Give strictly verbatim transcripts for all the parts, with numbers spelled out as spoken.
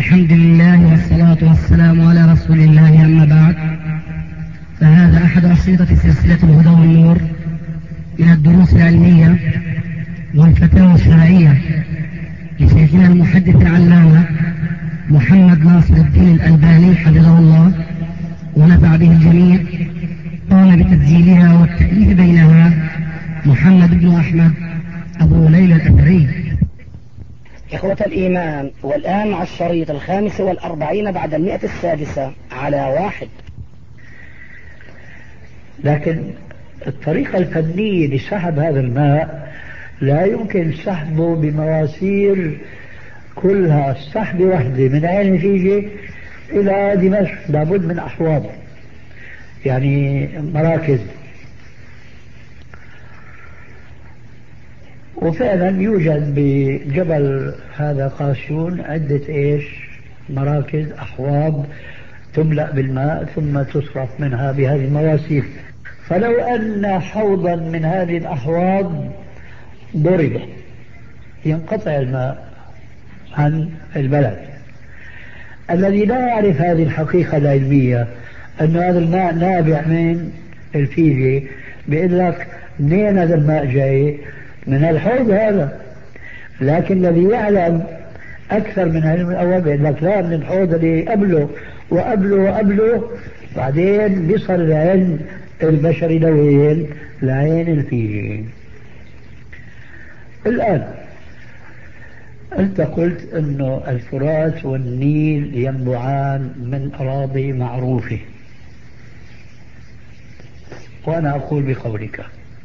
الحمد لله والصلاة والسلام على رسول الله، أما بعد، فهذا أحد أشرطة سلسلة الهدى والنور من الدروس العلمية والفتاوى الشرعية لشيخنا المحدث العلامة محمد ناصر الدين الألباني حفظه الله ونفع به الجميع. قام بتسجيلها والتأليف بينها محمد بن أحمد أبو ليلى الأثري. إخوة الإيمان، والآن مع الشريط الخامس والأربعين بعد المئة السادسة على واحد. لكن الطريقة الفنية لسحب هذا الماء لا يمكن سحبه بمواسير كلها سحبة واحدة من عين الفيجة إلى دمشق، لابد من أحواض، يعني مراكز. وفعلا يوجد بجبل هذا قاسيون عدة ايش مراكز، أحواض تملأ بالماء ثم تصرف منها بهذه المواسير. فلو أن حوضا من هذه الأحواض ضرب ينقطع الماء عن البلد. الذي لا يعرف هذه الحقيقة العلمية أن هذا الماء نابع من الفيجة، بيقول لك منين هذا الماء جاي؟ من الحوض هذا. لكن الذي يعلم أكثر من علم الأول بيقول لك لا، من الحوض اللي قبله وقبله وقبله، بعدين بيصل العلم البشري لوين؟ لعين الفيجة. الآن أنت قلت أنه الفرات والنيل ينبعان من أراضي معروفة، وأنا أقول بقولك.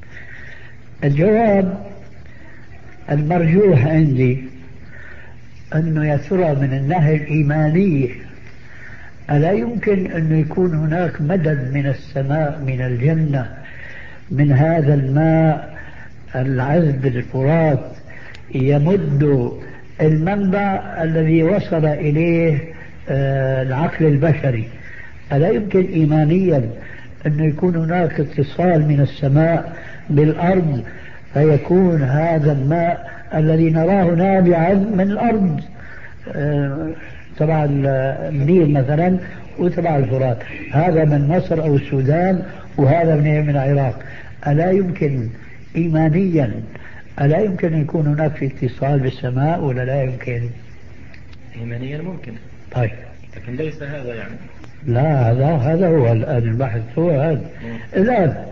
الجواب المرجوح عندي أنه يا ترى من الناحية الإيمانية ألا يمكن أن يكون هناك مدد من السماء من الجنة من هذا الماء العذب الفرات يمد المنبع الذي وصل إليه آه العقل البشري؟ ألا يمكن إيمانيا أن يكون هناك اتصال من السماء بالأرض فيكون هذا الماء الذي نراه نابعا من الأرض آه تبع النيل مثلا وتبع الفرات، هذا من مصر أو السودان وهذا من من العراق؟ ألا يمكن إيمانيا ألا يمكن أن يكون هناك في اتصال بالسماء ولا لا يمكن؟ إيمانيا ممكن. طيب، لكن ليس هذا يعني. لا، هذا هذا هو الآن البحث، هو هذا. الآن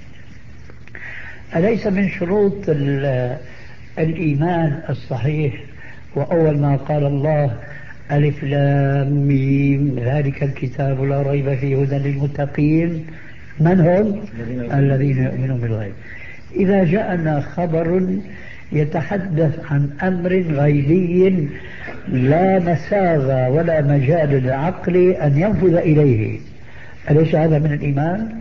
أليس من شروط الإيمان الصحيح وأول ما قال الله ألف لام ميم ذلك الكتاب لا ريب فيه هدى للمتقين، من هم؟ الذين يؤمنون بالغيب. إذا جاءنا خبر يتحدث عن أمر غيبي لا مساغ ولا مجال للعقل أن ينفذ إليه، أليس هذا من الإيمان؟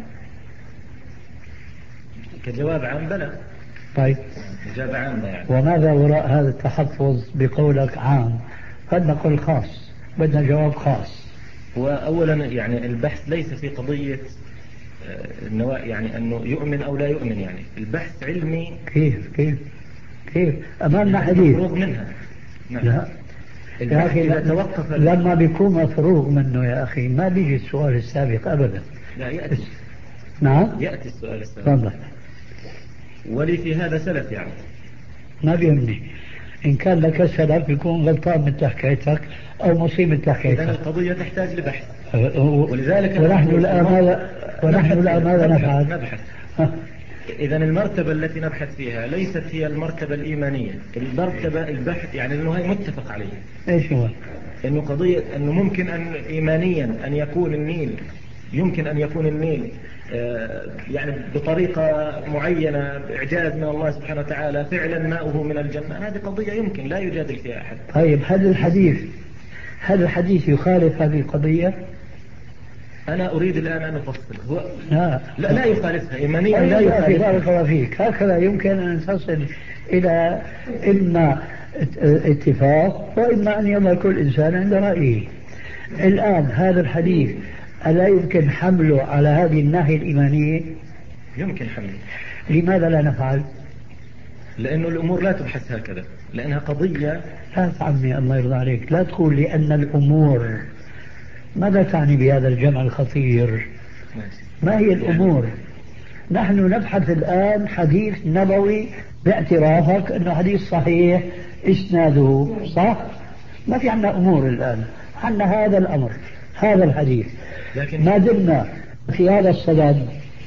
كجواب عام بلى. طيب، إجابة عامة يعني. وماذا وراء هذا التحفظ بقولك عام؟ قد نقول خاص، بدنا جواب خاص. وأولا يعني البحث ليس في قضية النواء يعني أنه يؤمن أو لا يؤمن، يعني البحث علمي. كيف كيف كيف أمامنا حديث مفروغ منها. نعم. لا يا أخي، توقف لما بيكون مفروغ منه يا أخي ما بيجي السؤال السابق أبدا. لا يأتي. نعم يأتي السؤال السابق. تفضل. ولي في هذا سلف يعني ما بيهمني إن كان لك سلف يكون غلطان من حكايتك أو مصيب من حكايتك. إذن القضية تحتاج لبحث، ولذلك ونحن الآن ماذا ونحن الآن ماذا نفعل؟ نبحث. إذن المرتبة التي نبحث فيها ليست هي المرتبة الإيمانية، المرتبة البحث يعني أنه هي متفق عليه. إيش هو؟ إنه قضية أنه ممكن أن إيمانيا أن يكون النيل يمكن أن يكون النيل يعني بطريقة معينة بإعجاز من الله سبحانه وتعالى فعلا ماؤه من الجنة، هذه قضية يمكن لا يجادل فيها أحد. طيب، هل الحديث هل الحديث يخالف هذه القضية؟ أنا أريد الآن أن أفصل. هو لا لا, لا يخالفها إيمانيا. طيب، لا يخالفها. بارك الله فيك. هكذا يمكن أن تصل إلى إما اتفاق وإما أن يظل كل إنسان عند رأيه. الآن هذا الحديث ألا يمكن حمله على هذه الناحية الإيمانية؟ يمكن حمله. لماذا لا نفعل؟ لأنه الأمور لا تبحث هكذا. لأنها قضية. لا عمي الله يرضى عليك، لا تقول لأن الأمور. ماذا تعني بهذا الجمع الخطير؟ ما هي الأمور؟ نحن نبحث الآن حديث نبوي باعترافك أنه حديث صحيح إسناده صح. ما في عندنا أمور الآن، عندنا هذا الأمر، هذا الحديث. لكن ما دمنا في هذا الصدد،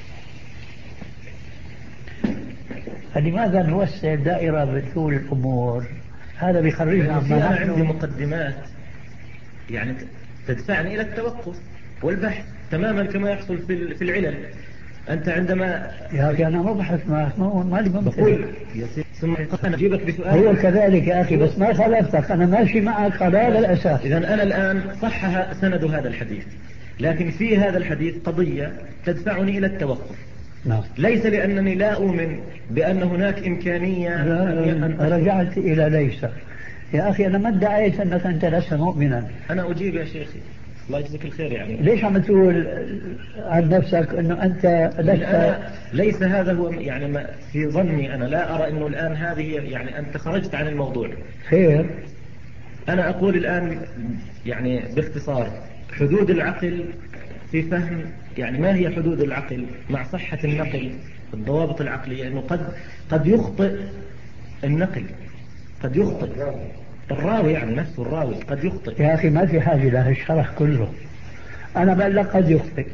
فلماذا نوسع الدائرة بطول الأمور؟ هذا بيخرجنا عما أنا عندي مقدمات يعني تدفعني إلى التوقف والبحث تماما كما يحصل في في العلل. أنت عندما يا أخي أنا ما بحث معك، ما لي بقول ثم أنا أجيبك بسؤال. هو كذلك يا أخي، بس ما خالفتك، أنا ماشي معك على هذا الأساس. إذا أنا الآن صحها سند هذا الحديث، لكن في هذا الحديث قضية تدفعني إلى التوقف. نعم. ليس لأنني لا أؤمن بأن هناك إمكانية أن رجعت إلى ليس. يا أخي أنا ما ادعيت أنك أنت لست مؤمنا. أنا أجيب يا شيخي الله يجزيك الخير. يعني ليش عم تقول عن نفسك أنه أنت لست؟ ليس هذا هو يعني ما في ظني. أنا لا أرى أنه الآن هذه يعني أنت خرجت عن الموضوع. خير. أنا أقول الآن يعني باختصار حدود العقل في فهم يعني ما هي حدود العقل مع صحة النقل، الضوابط العقلية، أنه قد قد يخطئ النقل، قد يخطئ الراوي يعني نفسه الراوي قد يخطئ. يا أخي ما في حاجة له الشرح كله. أنا بقول لك قد يخطئ،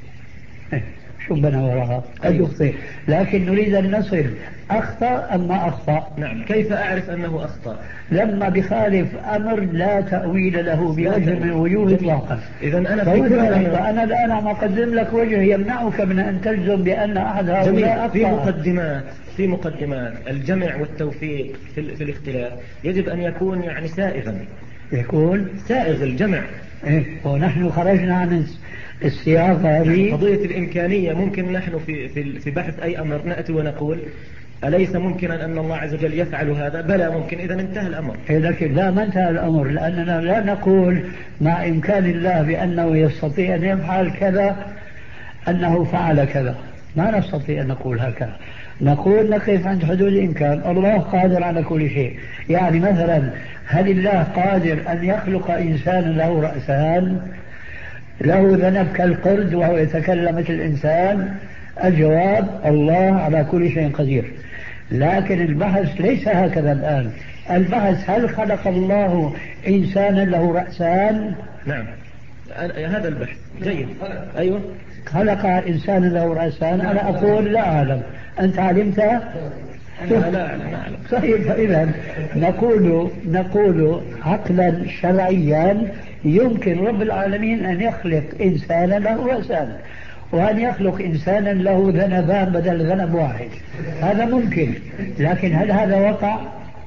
شو بنا وراها؟ قد أيوة. يخطئ، لكن نريد أن نصل أخطأ أم ما أخطأ. نعم. كيف أعرف أنه أخطأ؟ لما بخالف أمر لا تأويل له بوجه من وجوه إطلاقا. إذا أنا فأنا الآن عم أقدم لك وجه يمنعك من أن تجزم بأن أحد هؤلاء أخطأ. في مقدمات في مقدمات الجمع والتوفيق في, في الاختلاف يجب أن يكون يعني سائغا، يكون سائغ الجمع. إيه؟ ونحن خرجنا عن السياق هذه قضية الإمكانية. ممكن نحن في في في بحث أي أمر نأتي ونقول أليس ممكنا أن الله عز وجل يفعل هذا؟ بلى ممكن. إذا انتهى الأمر. لكن لا، ما انتهى الأمر، لأننا لا نقول مع إمكان الله بأنه يستطيع أن يفعل كذا أنه فعل كذا. ما نستطيع أن نقول هكذا. نقول نقف عند حدود الإمكان. الله قادر على كل شيء. يعني مثلا هل الله قادر أن يخلق إنسانا له رأسان له ذنب كالقرد وهو يتكلم مثل الإنسان؟ الجواب الله على كل شيء قدير. لكن البحث ليس هكذا الآن. البحث هل خلق الله إنسانا له رأسان؟ نعم هذا البحث جيد. أيوة خلق إنسانا له رأسان. أنا أقول لا أعلم. أنت علمت؟ لا لا أعلم. طيب فإذا نقول نقول عقلا شرعيا يمكن رب العالمين أن يخلق إنسانا له رأسان، وأن يخلق إنسانا له ذنبان بدل ذنب واحد. هذا ممكن. لكن هل هذا وقع؟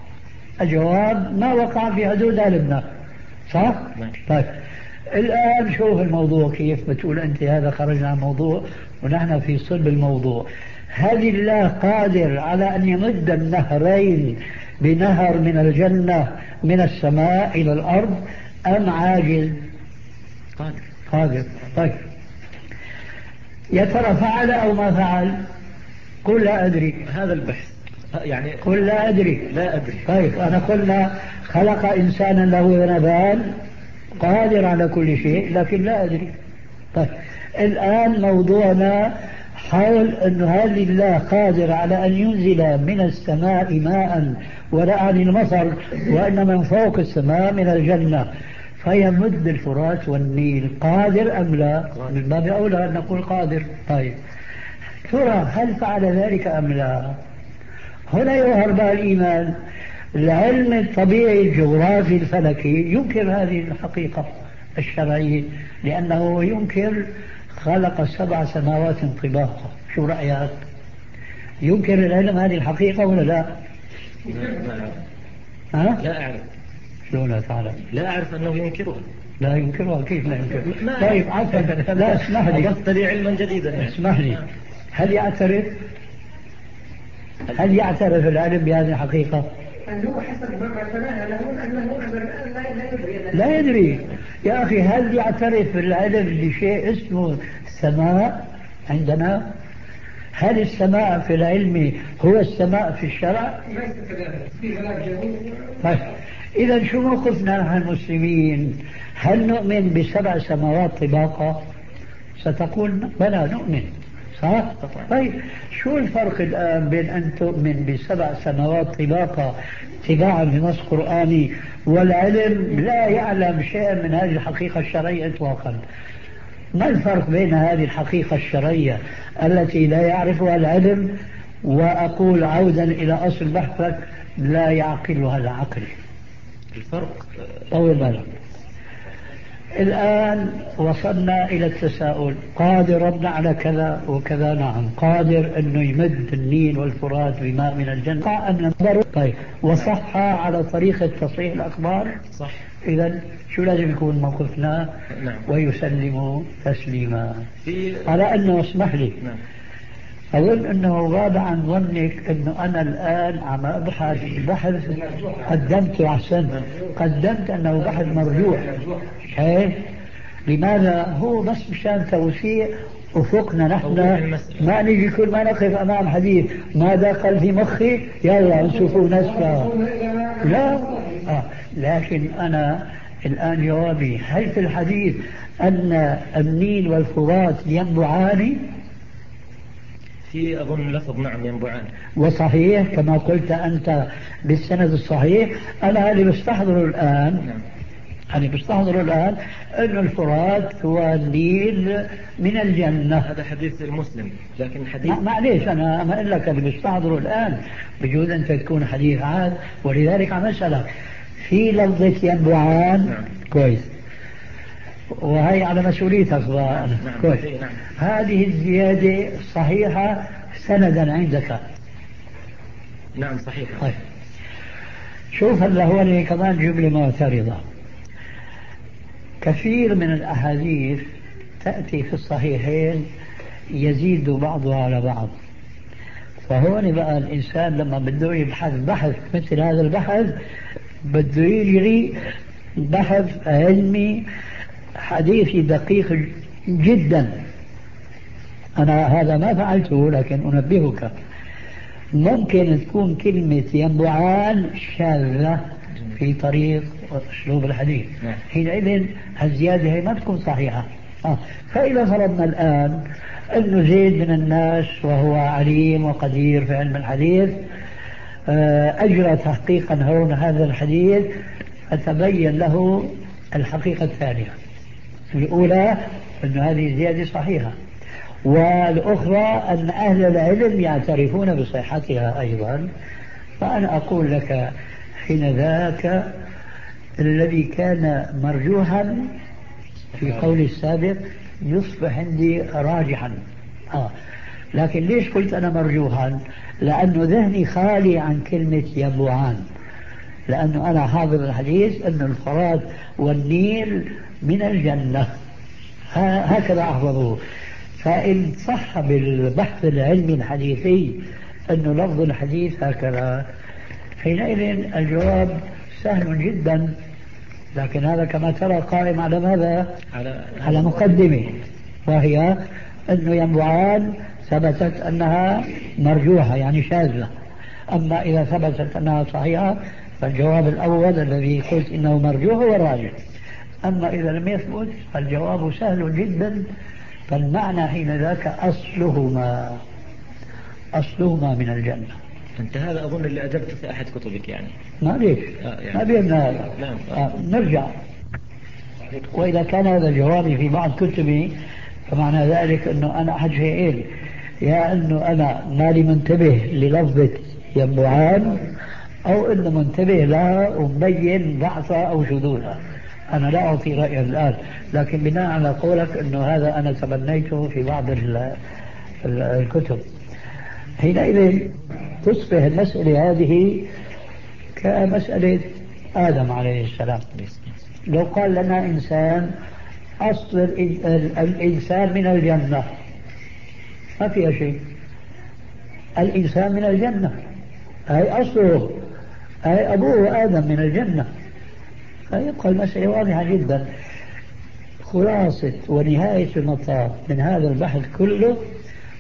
الجواب ما وقع في حدود علمنا. صح؟ طيب الآن شوف الموضوع كيف بتقول أنت هذا خرجنا عن الموضوع ونحن في صلب الموضوع. هل الله قادر على أن يمد النهرين بنهر من الجنة من السماء إلى الأرض أم عاجز؟ قادر. قادر. طيب يا ترى فعل أو ما فعل؟ قل لا أدري. هذا البحث يعني قل لا أدري. لا أدري. طيب أنا قلنا خلق إنسانا له ذنبان قادر على كل شيء لكن لا أدري. طيب الآن موضوعنا حول أن هل الله قادر على أن ينزل من السماء ماء ولا عن المطر وإن من فوق السماء من الجنة فيمد الفرات والنيل. قادر أم لا؟ من باب أولى أن نقول قادر. طيب ترى هل فعل ذلك أم لا؟ هنا يظهر بها الإيمان. العلم الطبيعي الجغرافي الفلكي ينكر هذه الحقيقة الشرعية، لأنه ينكر خلق سبع سماوات طباقا. شو رأيك؟ ينكر العلم هذه الحقيقة ولا لا؟ ها؟ لا أعرف. شلون لا تعلم؟ لا أعرف أنه ينكرها. لا ينكرها. كيف لا ينكرها؟ طيب عفوا لا اسمح لي. أضفت لي علما جديدا. اسمح لي. هل يعترف هل يعترف العلم بهذه الحقيقة؟ أنه حسب ما قلنا له أنه لا يدري. لا يدري يا أخي. هل يعترف العلم بشيء اسمه السماء عندنا؟ هل السماء في العلم هو السماء في الشرع؟ طيب إذا شو موقفنا نحن المسلمين؟ هل نؤمن بسبع سماوات طباقا؟ ستقول بلى نؤمن، صح؟ طيب شو الفرق الآن بين أن تؤمن بسبع سماوات طباقا اتباعا لنص قرآني والعلم لا يعلم شيئا من هذه الحقيقة الشرعية إطلاقا؟ ما الفرق بين هذه الحقيقة الشرعية التي لا يعرفها العلم، وأقول عودا إلى أصل بحثك، لا يعقلها العقل؟ الفرق طول بالك. الآن وصلنا إلى التساؤل، قادر ربنا على كذا وكذا؟ نعم قادر أنه يمد النيل والفرات بماء من الجنة أم لم؟ طيب وصح على طريقة تصحيح الأخبار؟ صح. إذا شو لازم يكون موقفنا؟ نعم. ويسلم تسليما. في على أنه اسمح لي، نعم. أظن أنه غاب عن ظنك أنه أنا الآن عم أبحث بحث قدمت أحسن قدمت أنه بحث مرجوح. هي لماذا؟ هو بس مشان توسيع أفقنا نحن، ما نجي كل ما نقف أمام حديث ما دخل في مخي يلا نشوفه نسفة. لا آه. لكن أنا الآن جوابي، هل في الحديث أن النيل والفرات ينبعان؟ في أظن لفظ نعم ينبعان، وصحيح كما قلت أنت بالسند الصحيح. أنا اللي بستحضره الآن نعم. أنا بستحضره الآن أن الفرات هو النيل من الجنة. هذا حديث المسلم، لكن حديث معليش أنا ما أقول لك اللي بستحضره الآن، بجوز أنت تكون حديث عاد، ولذلك عم أسألك في لفظة ينبعان. نعم. كويس، وهي على مسؤوليتك بقى. نعم. نعم. كويس. نعم. هذه الزيادة صحيحة سندا عندك؟ نعم صحيح. طيب شوف هلا هو كمان جملة معترضة. كثير من الأحاديث تأتي في الصحيحين يزيد بعضها على بعض، فهون بقى الإنسان لما بده يبحث بحث مثل هذا البحث بده يجري بحث علمي حديثي دقيق جدا. أنا هذا ما فعلته لكن أنبهك، ممكن تكون كلمة ينبعان شاذة في طريق أسلوب الحديث، حينئذ الزيادة هي ما تكون صحيحة. آه. فإذا فرضنا الآن أنه زيد من الناس وهو عليم وقدير في علم الحديث آه أجرى تحقيقا هون هذا الحديث، فتبين له الحقيقة الثانية. الأولى أن هذه زيادة صحيحة، والأخرى أن أهل العلم يعترفون بصحتها أيضا. فأنا أقول لك حين ذاك الذي كان مرجوحا في قول السابق يصبح عندي راجحا. آه. لكن ليش قلت أنا مرجوحا؟ لأنه ذهني خالي عن كلمة ينبعان، لأنه أنا حافظ الحديث أن الفرات والنيل من الجنة، هكذا أحفظه. فإن صح بالبحث العلمي الحديثي أنه لفظ الحديث هكذا، حينئذ الجواب سهل جدا. لكن هذا كما ترى قائم على ماذا؟ على, على مقدمة، وهي أنه ينبعان ثبتت أنها مرجوحة يعني شاذة. أما إذا ثبتت أنها صحيحة فالجواب الأول الذي قلت إنه مرجوح هو الراجح. أما إذا لم يثبت فالجواب سهل جدا. فالمعنى حين ذاك أصلهما أصلهما من الجنة. أنت هذا أظن اللي أجبت في أحد كتبك يعني. ما ليش آه يعني. ما بيمنا هذا. نعم. آه نرجع. وإذا كان هذا جوابي في بعض كتبي فمعنى ذلك أنه أنا أحد شيئين، يا أنه أنا مالي منتبه للفظة ينبعان، أو أنه منتبه لها ومبين ضعفها أو شذوذها. أنا لا أعطي رأيا الآن، لكن بناء على قولك أنه هذا أنا تبنيته في بعض الكتب، حينئذ تصبح المسألة هذه كمسألة آدم عليه السلام. لو قال لنا إنسان أصل الإنسان من الجنة، ما فيها شيء، الإنسان من الجنة أي أصله أي أبوه آدم من الجنة، فيبقى المسألة واضحة جدا. خلاصة ونهاية المطاف من هذا البحث كله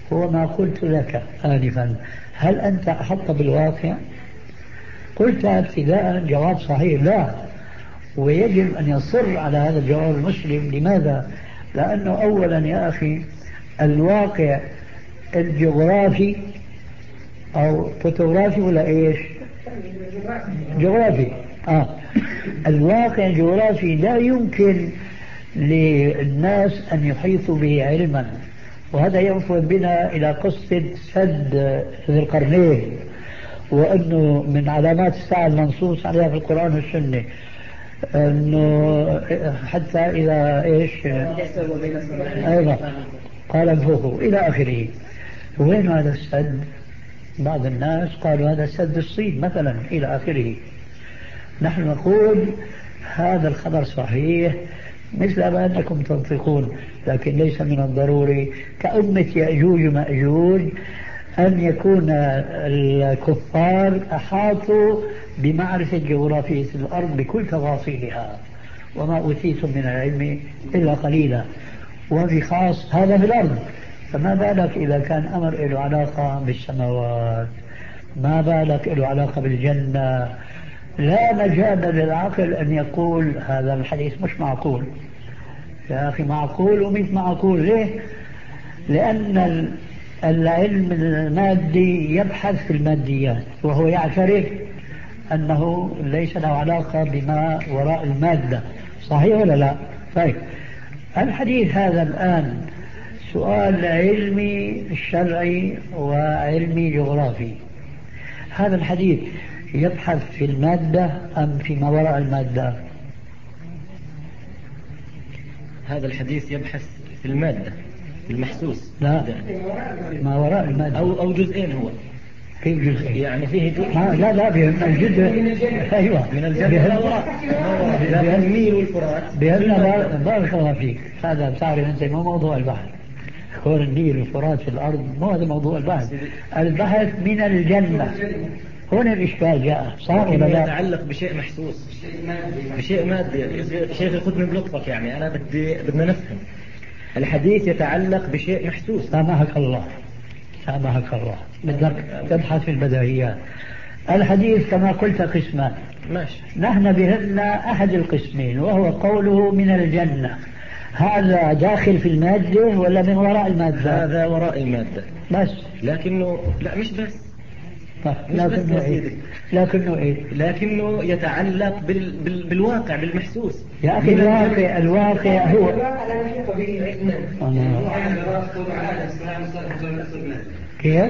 هو ما قلت لك آنفا، هل أنت أحط بالواقع؟ قلت ابتداء جواب صحيح لا، ويجب أن يصر على هذا الجواب المسلم. لماذا؟ لأنه أولا يا أخي الواقع الجغرافي أو فوتوغرافي ولا إيش؟ جغرافي. آه. الواقع الجغرافي لا يمكن للناس أن يحيطوا به علما، وهذا ينفذ بنا إلى قصة سد ذي القرنين، وأنه من علامات الساعة المنصوص عليها في القرآن والسنة أنه حتى إذا إيش أيضا قال انفخوا إلى آخره. وين هذا السد؟ بعض الناس قالوا هذا سد الصين مثلا إلى آخره. نحن نقول هذا الخبر صحيح مثل ما أنكم تنطقون، لكن ليس من الضروري كأمة يأجوج ومأجوج أن يكون الكفار أحاطوا بمعرفة جغرافية الأرض بكل تفاصيلها، وما أوتيتم من العلم إلا قليلا، وبخاص هذا في الأرض، فما بالك إذا كان أمر له علاقة بالسماوات، ما بالك له علاقة بالجنة. لا مجال للعقل أن يقول هذا الحديث مش معقول. يا أخي معقول ومش معقول. ليه؟ لأن العلم المادي يبحث في الماديات، وهو يعترف أنه ليس له علاقة بما وراء المادة. صحيح ولا لا؟ طيب الحديث هذا الآن سؤال علمي شرعي وعلمي جغرافي. هذا الحديث يبحث في المادة أم في ما وراء المادة؟ هذا الحديث يبحث في المادة، في المحسوس. لا، ما وراء المادة. أو أو جزئين. هو في جزئين يعني فيه جزء. لا لا بهم الجزء أيوة من الجنة ما وراء لكن النيل والفرات بهم. بارك الله فيك. هذا بتعرف أنت مو موضوع البحث. كون النيل والفرات في الأرض مو هذا موضوع البحث. البحث من الجنة. هنا الإشكال جاء. صح ولا لا؟ يتعلق بشيء محسوس، بشيء مادي. شيخ خذ من لطفك، يعني أنا بدي بدنا نفهم. الحديث يتعلق بشيء محسوس. سامحك الله، سامحك الله، بدك تبحث في البديهيات. الحديث كما قلت قسمان. ماشي. نحن بهمنا أحد القسمين، وهو قوله من الجنة. هذا داخل في المادة ولا من وراء المادة؟ هذا وراء المادة بس. لكنه لا مش بس. طيب لكنه إيه؟ لكنه إيه؟ لكنه يتعلق بال... بال... بالواقع، بالمحسوس. يا أخي الواقع الواقع هو كيف؟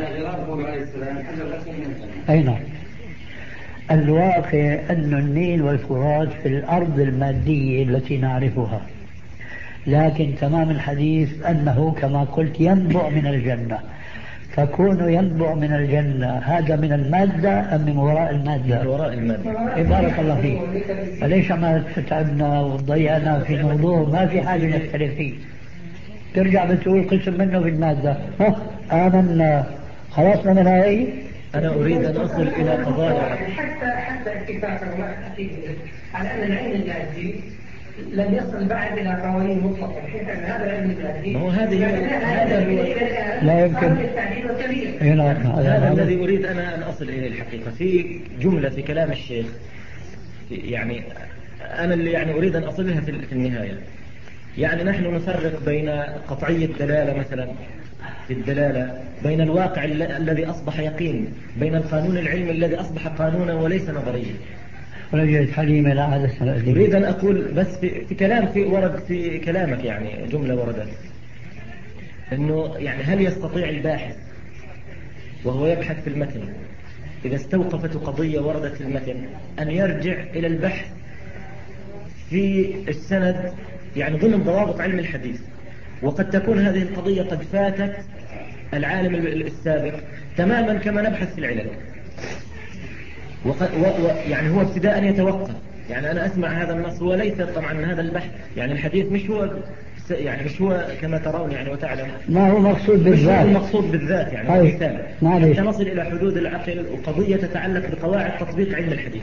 أي نعم. الواقع أن النيل والفرات في الأرض المادية التي نعرفها، لكن تمام الحديث أنه كما قلت ينبع من الجنة. فكونه ينبع من الجنة هذا من المادة أم من وراء المادة؟ من وراء المادة. إيه بارك الله فيك. فليش ما تتعبنا وضيعنا في موضوع ما في حاجة نختلف فيه؟ ترجع بتقول قسم منه في المادة. آمنا خلصنا من هاي. أنا أريد أن أصل إلى قضايا. حتى حتى اتفاقا على أن العلم المادي لم يصل بعد إلى قوانين مطلقة، بحيث أن هذا العلم المادي ما هو هذه هذا هو لا يمكن. هذا الذي أريد أنا أن أصل إليه الحقيقة. في جملة في كلام الشيخ، يعني أنا اللي يعني أريد أن أصلها في النهاية. يعني نحن نفرق بين قطعية الدلالة مثلا في الدلالة، بين الواقع الذي أصبح يقين، بين القانون العلمي الذي أصبح قانونا وليس نظريا. رجعت حليمة لا هذا أريد أن أقول بس في, في كلام في ورد في كلامك، يعني جملة وردت أنه يعني هل يستطيع الباحث وهو يبحث في المتن إذا استوقفت قضية وردت في المتن أن يرجع إلى البحث في السند، يعني ضمن ضوابط علم الحديث، وقد تكون هذه القضية قد فاتت العالم السابق تماما كما نبحث في العلل، وقد و و يعني هو ابتداء يتوقف. يعني أنا أسمع هذا النص وليس طبعا هذا البحث، يعني الحديث مش هو يعني مش هو كما ترون يعني وتعلم، ما هو مقصود بالذات، المقصود بالذات يعني مثال حتى نصل إلى حدود العقل وقضية تتعلق بقواعد تطبيق علم الحديث.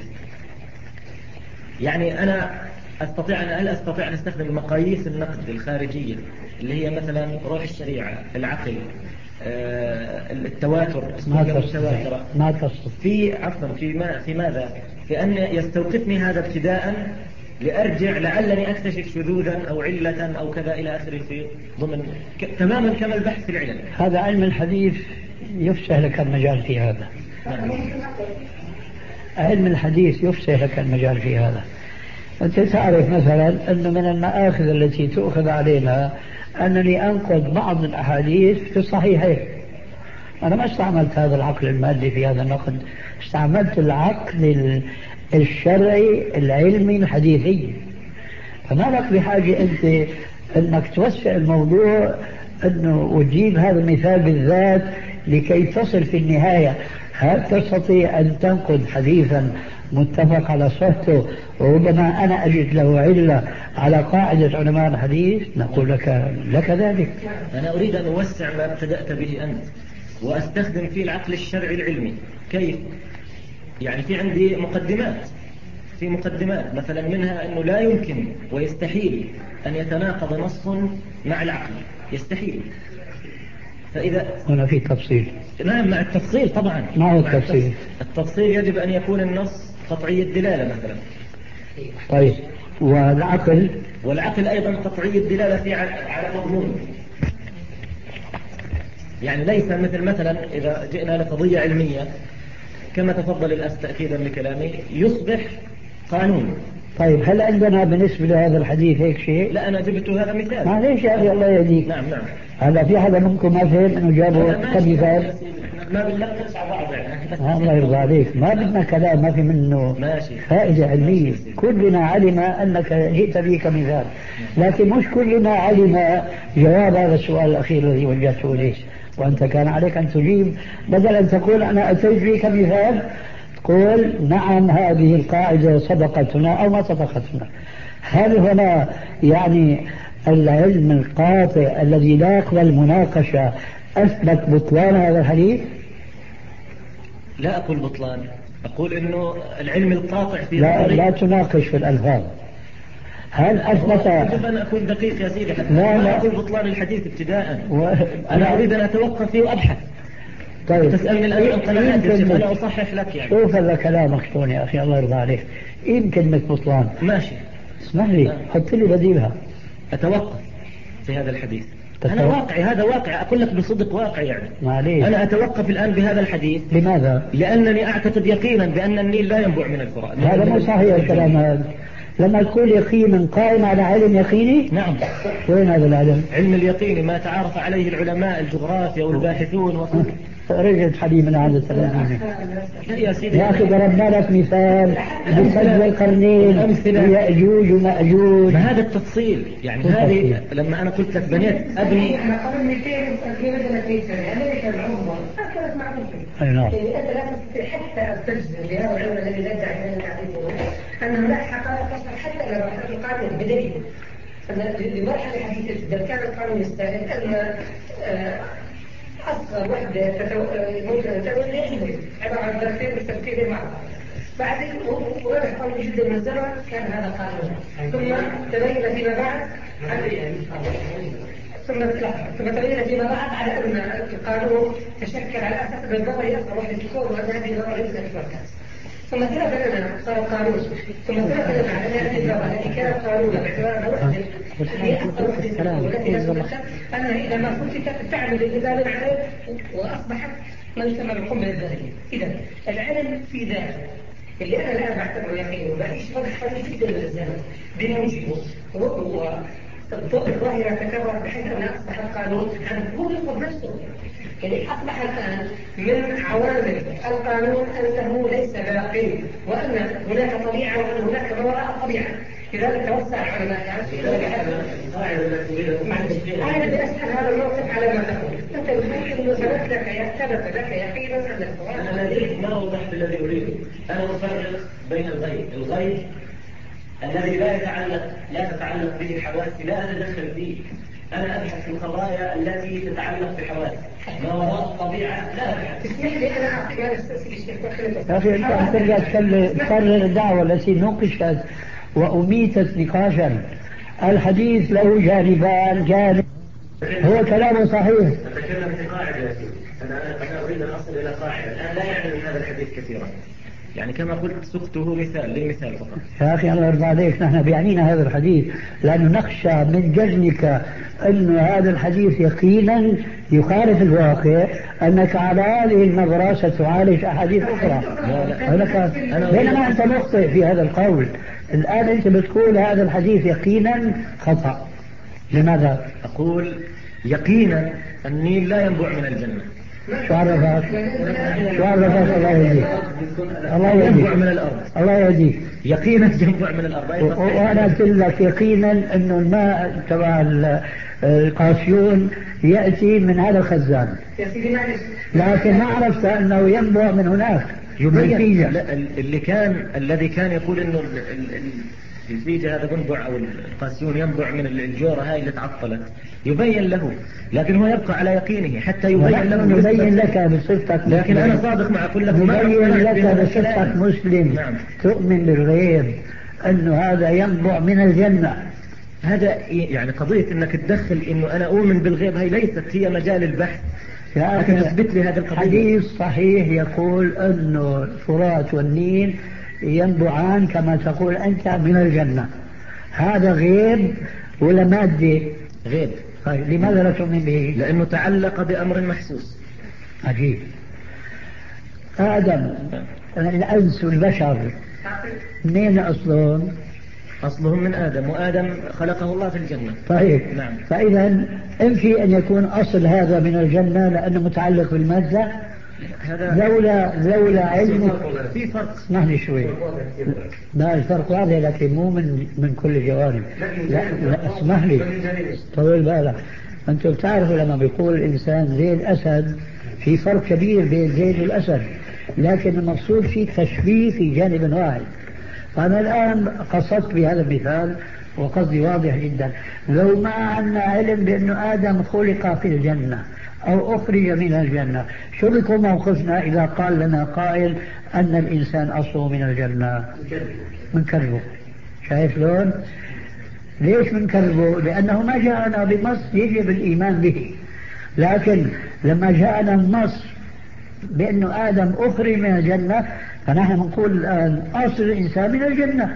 يعني أنا أستطيع أن هل أستطيع أن أستخدم مقاييس النقد الخارجية اللي هي مثلا روح الشريعة، العقل، التواتر ما تستطيع ما تستطيع في عفوا في ما في ماذا؟ في أن يستوقفني هذا ابتداء لأرجع لعلني أكتشف شذوذا أو علة أو كذا إلى آخره في ضمن ك... تماما كما البحث في العلل. هذا علم الحديث يفسح لك المجال في هذا. علم الحديث يفسح لك المجال في هذا. أنت تعرف مثلا أنه من المآخذ التي تؤخذ علينا أنني أنقد بعض الأحاديث في الصحيحين. أنا ما استعملت هذا العقل المادي في هذا النقد، استعملت العقل الشرعي العلمي الحديثي. فما لك بحاجة أنت أنك توسع الموضوع أنه وتجيب هذا المثال بالذات لكي تصل في النهاية. هل تستطيع أن تنقد حديثا متفق على صحته وربما أنا أجد له علة على قاعدة علماء الحديث؟ نقول لك لك ذلك. أنا أريد أن أوسع ما ابتدأت به أنت وأستخدم فيه العقل الشرعي العلمي. كيف؟ يعني في عندي مقدمات في مقدمات مثلا منها أنه لا يمكن ويستحيل أن يتناقض نص مع العقل، يستحيل. فإذا هنا في تفصيل. نعم مع التفصيل طبعا. ما هو التفصيل؟ التفصيل يجب أن يكون النص قطعي الدلالة مثلا. طيب والعقل؟ والعقل أيضا قطعي الدلالة في على مضمون. يعني ليس مثل مثلا إذا جئنا لقضية علمية كما تفضل الأس تأكيدا لكلامي يصبح قانون. طيب هل عندنا بالنسبة لهذا الحديث هيك شيء؟ لا أنا جبت هذا مثال. معليش يا أخي الله يهديك. نعم نعم. هلا في حدا منكم ما فهم إنه جابوا كمثال؟ ما بنلقص على بعض يعني. الله يرضى عليك، ما بدنا كلام ما في منه ماشي. فائدة علمية. كلنا علم أنك جئت به كمثال، لكن مش كلنا علم جواب هذا السؤال الأخير الذي وجهته إليه، وأنت كان عليك أن تجيب بدل أن تقول أنا أتيت به كمثال تقول نعم هذه القاعدة سبقتنا أو ما سبقتنا. هل هنا يعني العلم القاطع الذي لا يقبل مناقشة أثبت بطلان هذا الحديث؟ لا أقول بطلان، أقول إنه العلم القاطع في لا, لا تناقش في الألفاظ. هل أثبت؟ يجب أن أكون دقيق يا سيدي حتى لا لا لا أقول بطلان الحديث ابتداء و... أنا أريد أن أتوقف فيه وأبحث. طيب تسألني الآن عن قناعات يا شيخ أنا أصحح لك يعني. شوف هذا كلامك شلون يا أخي الله يرضى عليك. إيه كلمة بطلان؟ ماشي اسمح لي حط لي بديلها. أتوقف في هذا الحديث. تتوقف. أنا واقعي هذا واقع أقول لك بصدق واقع يعني. معليش. أنا أتوقف الآن بهذا الحديث. لماذا؟ لأنني أعتقد يقينا بأن النيل لا ينبع من الفرات. هذا مو صحيح الكلام هذا. لما تقول يقينا قائم على علم يقيني؟ نعم. وين هذا العلم؟ علم اليقين ما تعارف عليه العلماء الجغرافيا والباحثون و... رجعت حليم عن التلاميذ. يا سيدي يا أخي ضربنا لك مثال بسد القرنين ويأجوج ومأجوج. ما هذا التفصيل يعني هذه لما أنا قلت لك بنيت أبني أي نعم. أنت لا تستطيع حتى تجزم بهذا العلم الذي لا يدعي أن تعرفه أن هناك حقائق تصل حتى إلى مرحلة القانون بدليل أن لمرحلة حديثة جدا كان القانون يستهل أن أصغر وحدة ممكن أن تكون يحمل عبارة عن درسين بالتفكير معه. بعد ورد قوي جدا من الزمن كان هذا قانون ثم تبين فيما بعد ثم ثم تبين فيما بعد على أن القانون تشكل على أساس أن النظري أصغر وحدة تكون وأن هذه النظرية ليست مركز. ثم ثبت لنا صار قانون ثم ثبت لنا على هذه النظرية التي كانت قانونا باعتبارها وحدة هي أصغر وحدة والتي نسبت أنها إذا ما فتت تعمل الإدانة عليه وأصبحت ما يسمى بالقنبلة الذرية. إذا العلم في ذاته اللي أنا الآن بعتبره يقين وبعيش وضح قليل جدا من الزمن بموجبه هو الضوء الظاهرة تكرر بحيث أنها أصبحت قانون عن هو يقض نفسه. يعني أصبح الآن من عوامل القانون أنه ليس باقي وأن هناك طبيعة وأن هناك ما وراء الطبيعة. لذلك توسع العلماء أنا بأسأل هذا الموقف على ما تقول. أنت تقول إنه ثبت لك ثبت لك يقينا أن القرآن أنا ما وضحت الذي أريده. أنا أفرق بين الغيب الغيب الذي لا يتعلق لا تتعلق به حواسي لا أتدخل فيه. أنا أبحث في القضايا التي تتعلق بحواسي ما وراء الطبيعة لا أبحث. تسمح لي أنا أعطيك هذا التفسير الشيخ. يا أخي أنت ترجع تكرر الدعوة التي نوقشت وأميتت نقاشا. الحديث له جانبان، جانب هو كلامه صحيح. أتكلم في قاعدة يا سيدي، أنا أنا أريد أن أصل إلى قاعدة الآن لا يعني من هذا الحديث كثيرا، يعني كما قلت سقته مثال للمثال فقط. يا أخي الله يرضى عليك، نحن بيعنينا هذا الحديث لأنه نخشى من جهلك أن هذا الحديث يقينا يخالف الواقع، أنك على هذه النظرة ستعالج أحاديث أخرى. بينما أنت مخطئ في هذا القول. الآن أنت بتقول هذا الحديث يقينا خطأ. لماذا؟ أقول يقينا النيل لا ينبع من الجنة. شو عرفك؟ شو عرفك؟ الله يهديك. الله ينبع من الأرض. الله يهديك. يقينا ينبع من الأرض. وأنا قلت لك يقينا أنه الماء تبع القاسيون يأتي من هذا الخزان، لكن ما عرفت أنه ينبع من هناك. يبين اللي كان الذي كان يقول انه الزيجة هذا بنبع او القاسيون ينبع من الجورة هاي اللي تعطلت، يبين له، لكن هو يبقى على يقينه حتى يبين له. يبين لك بصفتك مسلم. لكن انا صادق مع كل لك. يبين لك بصفتك مسلم. نعم. تؤمن بالغيب انه هذا ينبع من الجنة. هذا يعني قضية انك تدخل انه انا اؤمن بالغيب هي ليست هي مجال البحث. لكن تثبت لي هذا القضية. حديث صحيح يقول انه الفرات والنيل ينبعان كما تقول أنت من الجنة. هذا غيب ولا مادة؟ غيب. طيب لماذا لا تؤمن به؟ لأنه تعلق بأمر محسوس. عجيب. آدم الأنس والبشر منين أصلهم؟ أصلهم من آدم، وآدم خلقه الله في الجنة. طيب. نعم. فإذا ينفي أن يكون أصل هذا من الجنة لأنه متعلق بالمادة. لولا لولا علم. في فرق. اسمح لي شوي. لا الفرق واضح لكن مو من من كل جوانب. لا لا اسمح لي طول بالك. انتم بتعرفوا لما بيقول الانسان زي الاسد في فرق كبير بين زيد والاسد، لكن المقصود في تشبيه في جانب واحد. فانا الان قصدت بهذا المثال وقصدي واضح جدا. لو ما عندنا علم بانه ادم خلق في الجنه أو أخرج من الجنة، شو بيكون موقفنا إذا قال لنا قائل أن الإنسان أصله من الجنة؟ منكذبه. شايف لون؟ ليش منكذبه؟ لأنه ما جاءنا بنص يجب الإيمان به، لكن لما جاءنا النص بأنه آدم أخرج من الجنة فنحن نقول الآن أصل الإنسان من الجنة.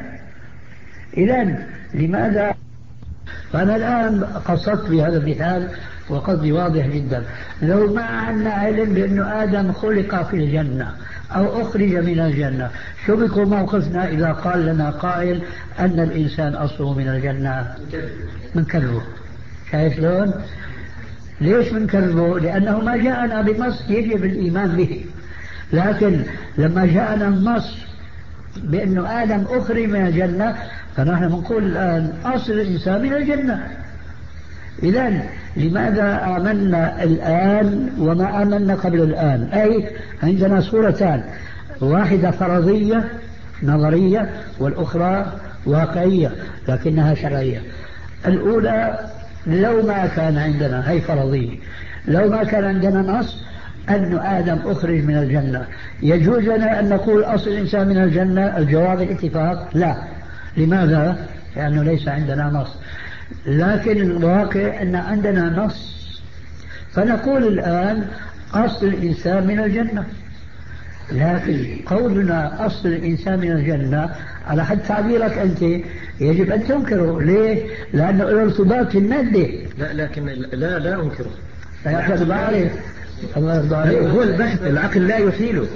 إذن لماذا؟ فأنا الآن قصدت بهذا المثال وقصدي واضح جدا. لو ما عندنا علم بأنه آدم خلق في الجنة أو أخرج من الجنة، شو بيكون موقفنا إذا قال لنا قائل أن الإنسان أصله من الجنة؟ منكذبه. شايف لون؟ ليش منكذبه؟ لأنه ما جاءنا بنص يجب الإيمان به، لكن لما جاءنا النص بأنه آدم أخرج من الجنة فنحن نقول الآن أصل الإنسان من الجنة. إذن لماذا آمنا الآن وما آمنا قبل الآن؟ أي عندنا صورتان، واحدة فرضية نظرية والأخرى واقعية لكنها شرعية. الأولى لو ما كان عندنا هي فرضية، لو ما كان عندنا نص أن آدم أخرج من الجنة يجوز لنا أن نقول أصل الإنسان من الجنة؟ الجواب الاتفاق لا. لماذا؟ لأنه ليس عندنا نص. لكن الواقع أن عندنا نص، فنقول الآن أصل الإنسان من الجنة. لكن قولنا أصل الإنسان من الجنة على حد تعبيرك أنت يجب أن تنكره. ليه؟ لأنه له ارتباط في المادة. لا لكن لا لا أنكره. فيأخذ بعرف هو البحث العقل لا يحيله.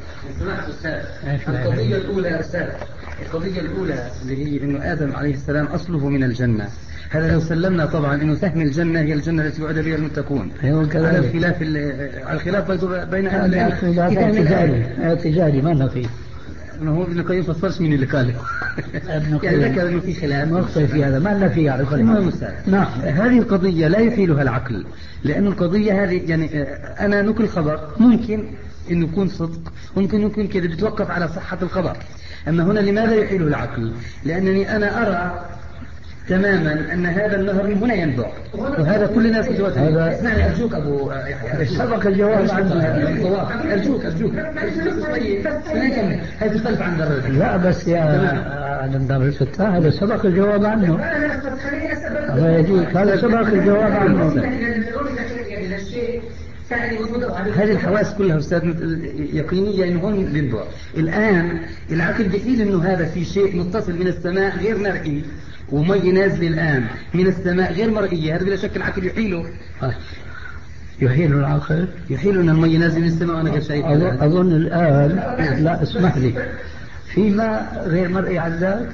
القضية الأولى أستاذ، القضية الأولى اللي هي إنه آدم عليه السلام أصله من الجنة، هذا لو سلمنا طبعا إنه سهم الجنة هي الجنة التي وعد بها المتقون، على الخلاف على الخلاف بين أهل العلم. اعتزالي اعتزالي ما نفي. ما هو ابن القيم فسرش من اللي قاله. يعني ذكر إنه في خلاف مخطئ في هذا ما نفي على كل حال. نعم هذه القضية لا يحيلها العقل، لأن القضية هذه يعني أنا نقل خبر ممكن إنه يكون صدق، ممكن يكون كذا، بتوقف على صحة الخبر. أما هنا لماذا يحيله العقل؟ لأنني أنا أرى تماما أن هذا النهر من هنا ينبع، وهذا كل الناس تجوز. هذا اسمعني أرجوك أبو يحيى، سبق الجواب عنه. أرجوك أرجوك هذا تختلف عن درجة. لا بس يا عن درجة هذا سبق الجواب عنه. الله يجيك، هذا سبق الجواب عنه. هذه الحواس كلها أستاذ يقينية إنه هون بينبع. الآن العقل بيقول إنه هذا في شيء متصل من السماء غير مرئي، ومي نازل الآن من السماء غير مرئية، هذا بلا شك العقل يحيله. يحيل العقل؟ يحيل أن المي نازل من السماء وأنا غير شايف. أظن الآن لا اسمح لي، في ماء غير مرئي عن ذاك؟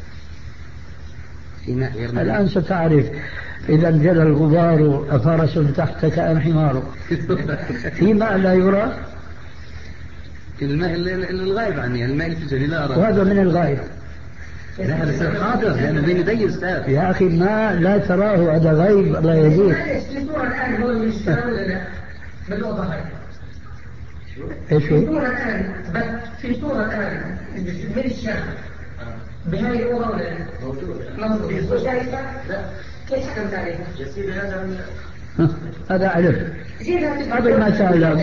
في ماء غير مرئي الآن ستعرف إذا انجلى الغبار أفرس تحتك أم حمار. في ماء لا يرى؟ الماء الغائب عني، الماء اللي في الجليل لا أرى. وهذا من الغائب. لا هذا سر حاضر لأنه بين يدي أستاذ. يا أخي ما لا تراه، هذا غيب. الله يهديك. في صورة الآن هو من الشام ولا لا؟ بالوضع هذا. إيش في صورة الآن في صورة الآن من الشام بهذه الأوضة ولا لا؟ موجودة. وشايفة؟ لا. كيف حكمت عليها؟ يسير هذا هذا علم. قبل ما تعلم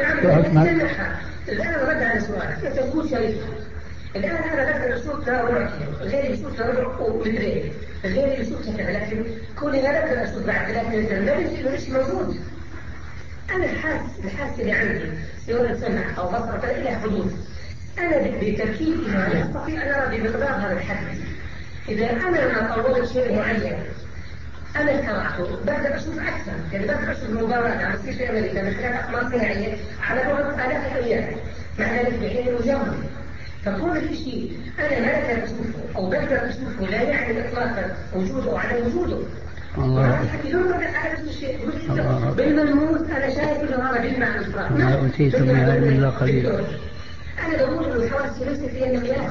الآن رد على سؤالك، أنت تقول شايفها. الآن هذا بدأ يشوف له ربع، غير يشوف له ربع ومترين، غير يشوف كذا، لكن كل هذا بدأ يشوف بعد، لكن لا يصير مش موجود. أنا الحاس الحاس اللي عندي سواء سمع أو بصر فلا إله حدود. أنا بتركيبي لا أستطيع أن أرى بمقدار هذا الحد. إذا أنا طورت شيء معين أنا قرأته بقدر أشوف أكثر، يعني بقدر أشوف مباراة عم تصير في أمريكا من خلال أقمار صناعية على بعد آلاف الأيام، مع ذلك بعين مجرد. فكون في شيء أنا ما أقدر أشوفه أو بقدر أشوفه لا يعني إطلاقا وجوده أو عدم وجوده. الله بدون ما على نفس الشيء بالملموس أنا شايف إنه هذا بيجمع الأفراد. ما أوتيتم من العلم إلا قليلا. أنا بقول إنه الحواس ليست هي المقياس.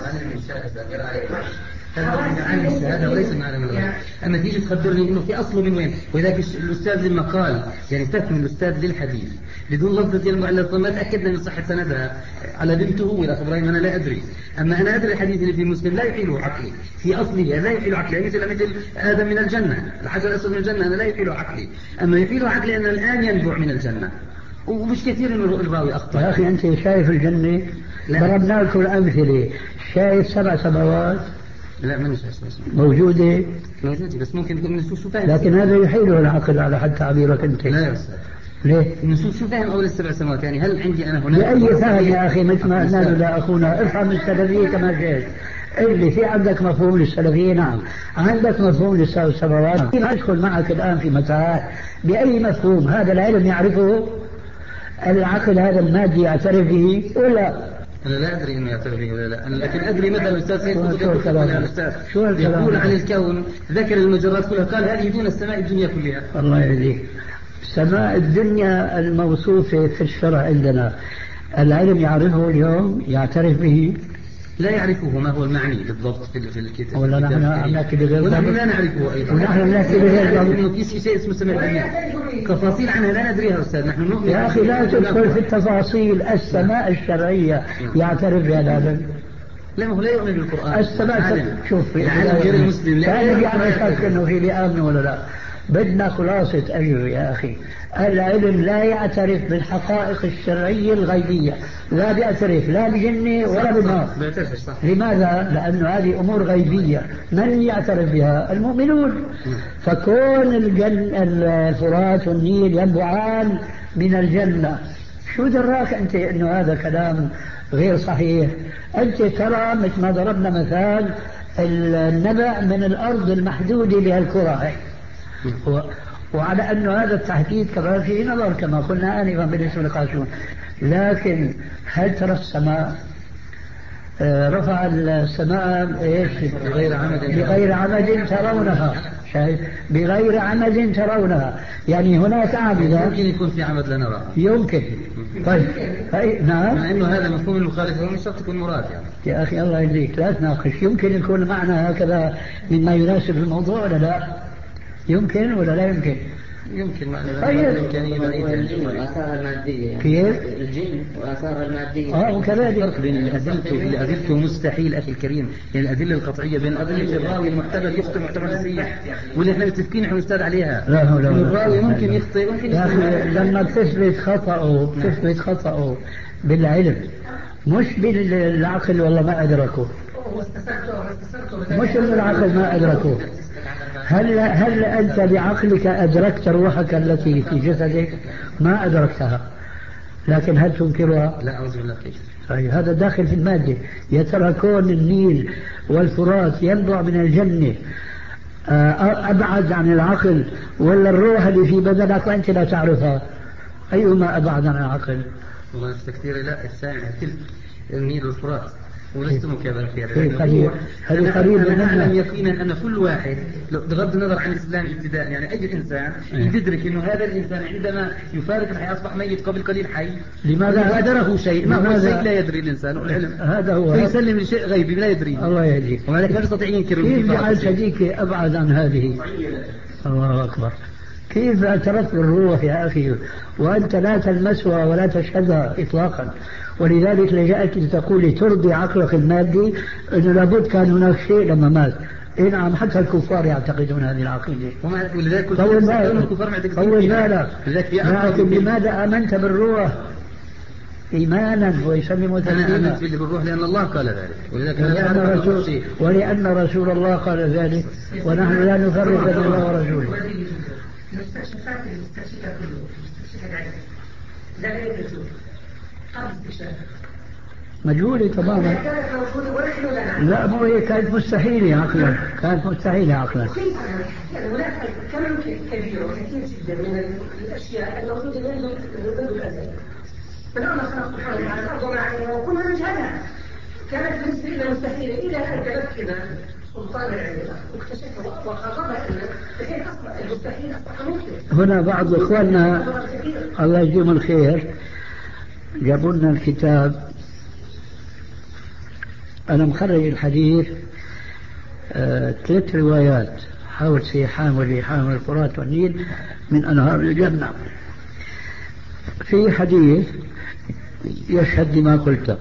هذا من عالم الشهادة وليس من عالم الغيب. أما تيجي تخبرني إنه في أصله من وين، وذاك الأستاذ لما قال يعني تكمل الأستاذ للحديث بدون لفظة المؤلف ما تأكدنا من صحة سندها على بنته هو إلى إبراهيم أنا لا أدري. أما أنا أدري الحديث اللي في مسلم لا يحيله عقلي في أصله، لا يحيله عقلي مثل مثل آدم من الجنة، الحجر الأسود من الجنة أنا لا يحيله عقلي. أما يحيله عقلي أن الآن ينبع من الجنة، ومش كثير إنه الراوي أخطأ. يا أخي أنت شايف الجنة؟ ضربنا لكم الأمثلة. شايف سبع سماوات؟ لا ما نشوف موجودة موجودة بس ممكن نكون نشوف شو فاهم، لكن هذا يحيله العقل على حد تعبيرك أنت. لا يا أستاذ ليه؟ نشوف شو فاهم أول السبع سماوات، يعني هل عندي أنا هنا بأي فهم يا أخي مثل ما قلنا لا أخونا افهم السلفية كما جاءت. اللي في عندك مفهوم للسلفية نعم، عندك مفهوم للسبع سماوات. أدخل معك الآن في مسائل بأي مفهوم هذا العلم يعرفه العقل هذا المادي يعترف به ولا؟ أنا لا أدري إنه يعترف به ولا لا، لكن أدري مثلا الأستاذ سيد قطب يقول يقول عن الكون ذكر المجرات كلها قال هذه دون السماء الدنيا كلها. الله يهديك. سماء الدنيا الموصوفة في الشرع عندنا العلم يعرفه اليوم يعترف به؟ لا يعرفه ما هو المعني بالضبط في الكتاب، ولا نحن نحكي بغير ذلك؟ ونحن لا نعرفه أيضا، ونحن نحكي بغير ذلك إنه في شيء اسمه سماء الدنيا تفاصيل عنها لا ندريها أستاذ. نحن نؤمن يا أخي لا تدخل في التفاصيل. السماء الشرعية يعترف بها العلم؟ لا ما هو لا يؤمن بالقرآن. السماء شوف العالم غير المسلم لا يعني شك إنه في بيآمن ولا لا. بدنا خلاصة أيوه يا أخي العلم لا يعترف بالحقائق الشرعية الغيبية، لا بيعترف لا بجنة ولا بالنار. لماذا؟ لأنه هذه أمور غيبية من يعترف بها؟ المؤمنون. فكون الجن الفرات والنيل ينبعان من الجنة شو دراك أنت أنه هذا كلام غير صحيح؟ أنت ترى مثل ما ضربنا مثال النبع من الأرض المحدودة لهالكرة، وعلى أنه هذا التحديد كمان فيه نظر كما قلنا آنفا بالنسبة للقاسون. لكن هل ترى السماء رفع السماء إيش بغير عمد بغير عمد ترونها؟ شايف بغير عمد ترونها يعني هناك عامدة يمكن يكون في عمد لا نراها يمكن. طيب نعم مع انه هذا مفهوم المخالف مش شرط يكون مراد يعني. يا اخي الله يهديك لا تناقش. يمكن يكون معنى هكذا مما يناسب الموضوع ولا لا؟ يمكن ولا لا يمكن؟ يمكن معنى طيب. الإمكانية بعيدة. وآثارها المادية كيف؟ الجن وآثارها المادية. اه وكذلك الفرق بين الأدلة والأدلة مستحيل أخي الكريم، يعني الأدلة القطعية بين أدلة الراوي المعتبر يخطئ معتبر صحيح، واللي احنا متفقين احنا نستند عليها. لا لا لا الراوي ممكن يخطئ ممكن يا أخي لما بتثبت خطأه بتثبت خطأه بالعلم مش بالعقل والله ما أدركه، مش إن العقل ما أدركه. هل هل أنت بعقلك أدركت روحك التي في جسدك؟ ما أدركتها، لكن هل تنكرها؟ لا أعوذ بالله. طيب هذا داخل في المادة. يا ترى كون النيل والفرات ينبع من الجنة أبعد عن العقل ولا الروح اللي في بدنك وأنت لا تعرفها؟ أيهما أبعد عن العقل؟ والله كثير. لا السامع كل النيل والفرات ولست مكابرا فيها. هذه قريب أنا منها. أعلم يقينا أن كل واحد بغض النظر عن الإسلام ابتداء، يعني أي إنسان يدرك أنه هذا الإنسان عندما يفارق الحياة أصبح ميت قبل قليل حي. لماذا غادره شيء؟ ما هو الشيء لا يدري الإنسان والعلم هذا هو فيسلم لشيء غيبي لا يدري. الله يهديك. ولكن لا يستطيع ينكر. كيف جعلت هذيك أبعد عن هذه؟ الله أكبر. كيف اعترفت بالروح يا أخي وأنت لا تلمسها ولا تشهدها إطلاقا؟ ولذلك لجأت لتقول ترضي عقلك المادي أنه لابد كان هناك شيء لما مات. إيه نعم، حتى الكفار يعتقدون هذه العقيدة. ولذلك طول بالك. لكن لماذا آمنت بالروح إيمانا ويسلم تسليما؟ أنا آمنت بالروح لأن الله قال ذلك، ولذلك ولأن رسول, ولأن رسول الله قال ذلك، ونحن لا نفرق بين الله ورسوله. المستشفيات المستشفيات كله المستشفيات العلم لا غير مجهول قبل استكشاف مجهولة تماما. لا مو هي كانت مستحيلة عقلا، كانت مستحيلة عقلا. هناك كم كبير وكثير جدا من الأشياء الموجودة منذ الأزل. من أول ما خلق سبحانه على الأرض وما عليها وكنا نجهلها، كانت بالنسبة لنا مستحيلة إلى أن تمكن سلطان العلم واكتشفه وقربها لنا لكن أصبح المستحيل أصبح ممكن. هنا بعض إخواننا الله يجزيهم الخير جابوا لنا الكتاب. أنا مخرج الحديث آه، ثلاث روايات حول سيحان وريحان والفرات والنيل من أنهار الجنة. في حديث يشهد لما قلت.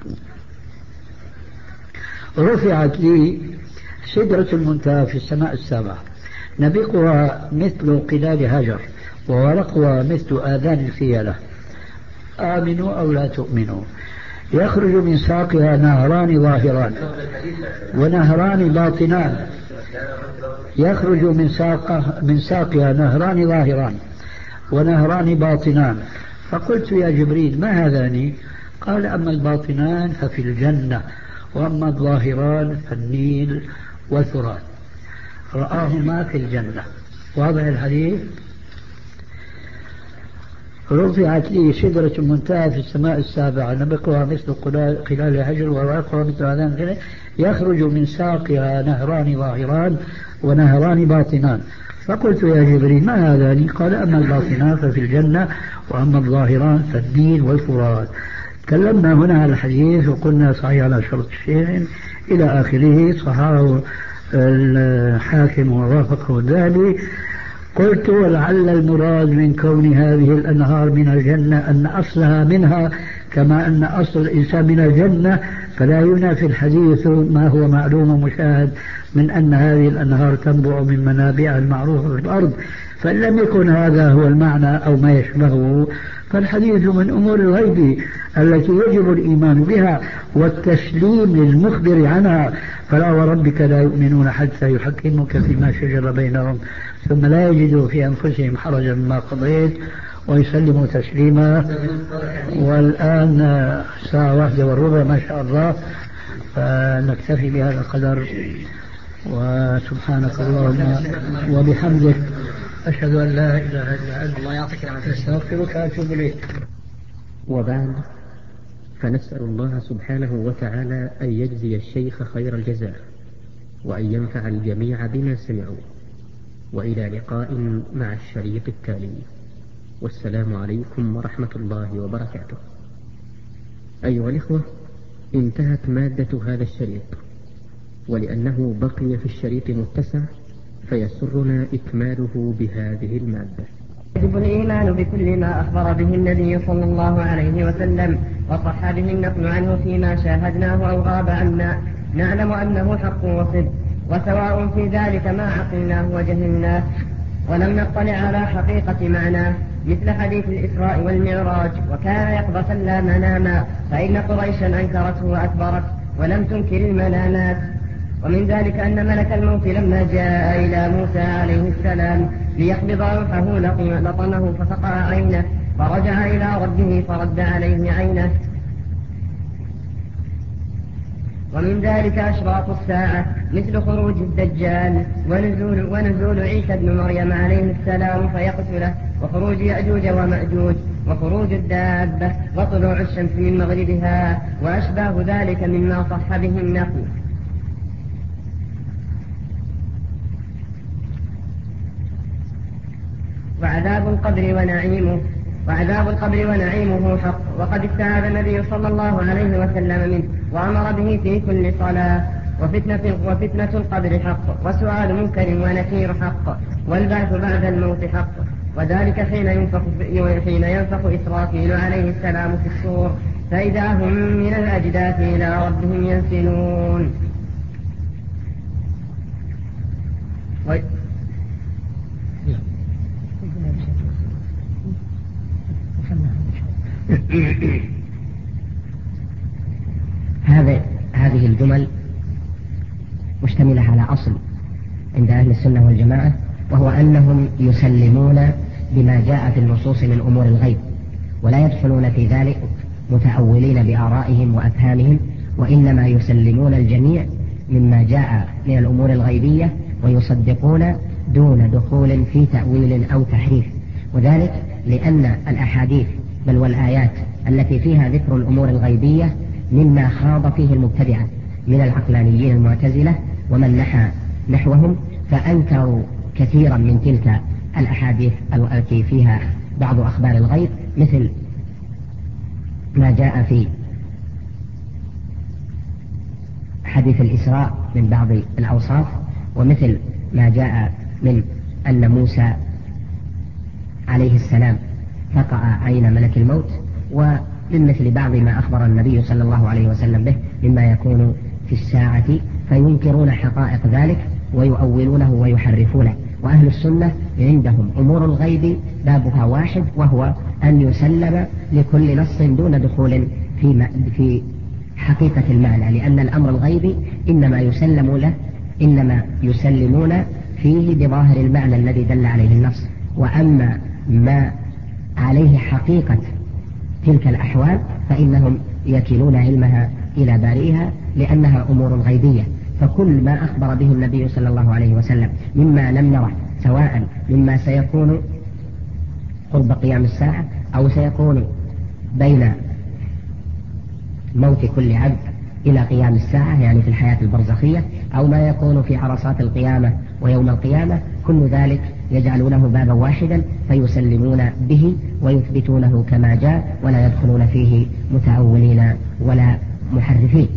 رفعت لي سدرة المنتهى في السماء السابعة، نبيقها مثل قلال هجر وورقها مثل آذان الفيلة، آمنوا أو لا تؤمنوا. يخرج من ساقها نهران ظاهران ونهران باطنان. يخرج من ساقها من ساقها نهران ظاهران ونهران باطنان. فقلت يا جبريل ما هذان؟ قال أما الباطنان ففي الجنة وأما الظاهران فالنيل والفرات. رآهما في الجنة. واضح الحديث. رفعت لي سدرة المنتهى في السماء السابعة، نبقها مثل قلال هجر وورقها مثل آذان الفيل، يخرج من ساقها نهران ظاهران ونهران باطنان. فقلت يا جبريل ما هذان؟ قال أما الباطنان ففي الجنة وأما الظاهران فالنيل والفرات. تكلمنا هنا على الحديث وقلنا صحيح على شرط الشيخ إلى آخره، صححه الحاكم ووافقه الذهبي. قلت ولعل المراد من كون هذه الأنهار من الجنة أن أصلها منها كما أن أصل الإنسان من الجنة، فلا ينافي الحديث ما هو معلوم ومشاهد من أن هذه الأنهار تنبع من منابعها المعروفة في الأرض. فإن لم يكن هذا هو المعنى أو ما يشبهه فالحديث من أمور الغيب التي يجب الإيمان بها والتسليم للمخبر عنها. فلا وربك لا يؤمنون حتى يحكموك فيما شجر بينهم ثم لا يجدوا في أنفسهم حرجا مما قضيت ويسلموا تسليما. والآن الساعة واحدة والربع ما شاء الله، فنكتفي بهذا القدر. وسبحانك اللهم وبحمدك أشهد أن لا إله إلا أنت الله يعطيك العافية أستغفرك وأتوب إليك. وبعد، فنسأل الله سبحانه وتعالى أن يجزي الشيخ خير الجزاء وأن ينفع الجميع بما سمعوا. وإلى لقاء مع الشريط التالي، والسلام عليكم ورحمة الله وبركاته. أيها الإخوة، انتهت مادة هذا الشريط، ولأنه بقي في الشريط متسع فيسرنا إكماله بهذه المادة. يجب الإيمان بكل ما أخبر به النبي صلى الله عليه وسلم وصح به النقل عنه فيما شاهدناه أو غاب عنا نعلم أنه حق وصدق، وسواء في ذلك ما عقلناه وجهلناه ولم نطلع على حقيقة معناه، مثل حديث الإسراء والمعراج وكان يقظة لا مناما، فإن قريشا أنكرته وأكبرته ولم تنكر المنامات. ومن ذلك أن ملك الموت لما جاء إلى موسى عليه السلام ليقبض روحه لطمه ففقع عينه، فرجع إلى ربه فرد عليه عينه. ومن ذلك أشراط الساعة مثل خروج الدجال ونزول, ونزول عيسى بن مريم عليه السلام فيقتله، وخروج يأجوج ومأجوج، وخروج الدابة، وطلوع الشمس من مغربها، وأشباه ذلك مما صح به النقل. وعذاب القبر ونعيمه وعذاب القبر ونعيمه حق، وقد استعاذ النبي صلى الله عليه وسلم منه وأمر به في كل صلاة. وفتنة, وفتنة القبر حق، وسؤال منكر ونكير حق، والبعث بعد الموت حق، وذلك حين ينفخ, حين ينفخ إسرافيل عليه السلام في الصور فإذا هم من الأجداث إلى ربهم ينسلون. و... هذه هذه الجمل مشتملة على أصل عند أهل السنة والجماعة، وهو أنهم يسلمون بما جاء في النصوص من أمور الغيب، ولا يدخلون في ذلك متأولين بآرائهم وأفهامهم، وإنما يسلمون الجميع مما جاء من الأمور الغيبية ويصدقون دون دخول في تأويل أو تحريف. وذلك لأن الأحاديث بل والآيات التي فيها ذكر الأمور الغيبية مما خاض فيه المبتدعة من العقلانيين المعتزلة ومن نحى نحوهم، فأنكروا كثيرا من تلك الأحاديث التي فيها بعض أخبار الغيب، مثل ما جاء في حديث الإسراء من بعض الأوصاف، ومثل ما جاء من أن موسى عليه السلام فقع عين ملك الموت، ومن مثل بعض ما أخبر النبي صلى الله عليه وسلم به مما يكون في الساعة، فينكرون حقائق ذلك ويؤولونه ويحرفونه. وأهل السنة عندهم أمور الغيب بابها واحد، وهو أن يسلم لكل نص دون دخول في في حقيقة المعنى، لأن الأمر الغيبي إنما يسلم له إنما يسلمون فيه بظاهر المعنى الذي دل عليه النص، وأما ما عليه حقيقة تلك الأحوال فإنهم يكلون علمها إلى بارئها لأنها أمور غيبية. فكل ما أخبر به النبي صلى الله عليه وسلم مما لم نره، سواء مما سيكون قرب قيام الساعة أو سيكون بين موت كل عبد إلى قيام الساعة يعني في الحياة البرزخية، أو ما يكون في عرصات القيامة ويوم القيامة، كل ذلك يجعلونه بابا واحدا فيسلمون به ويثبتونه كما جاء، ولا يدخلون فيه متأولين ولا محرفين.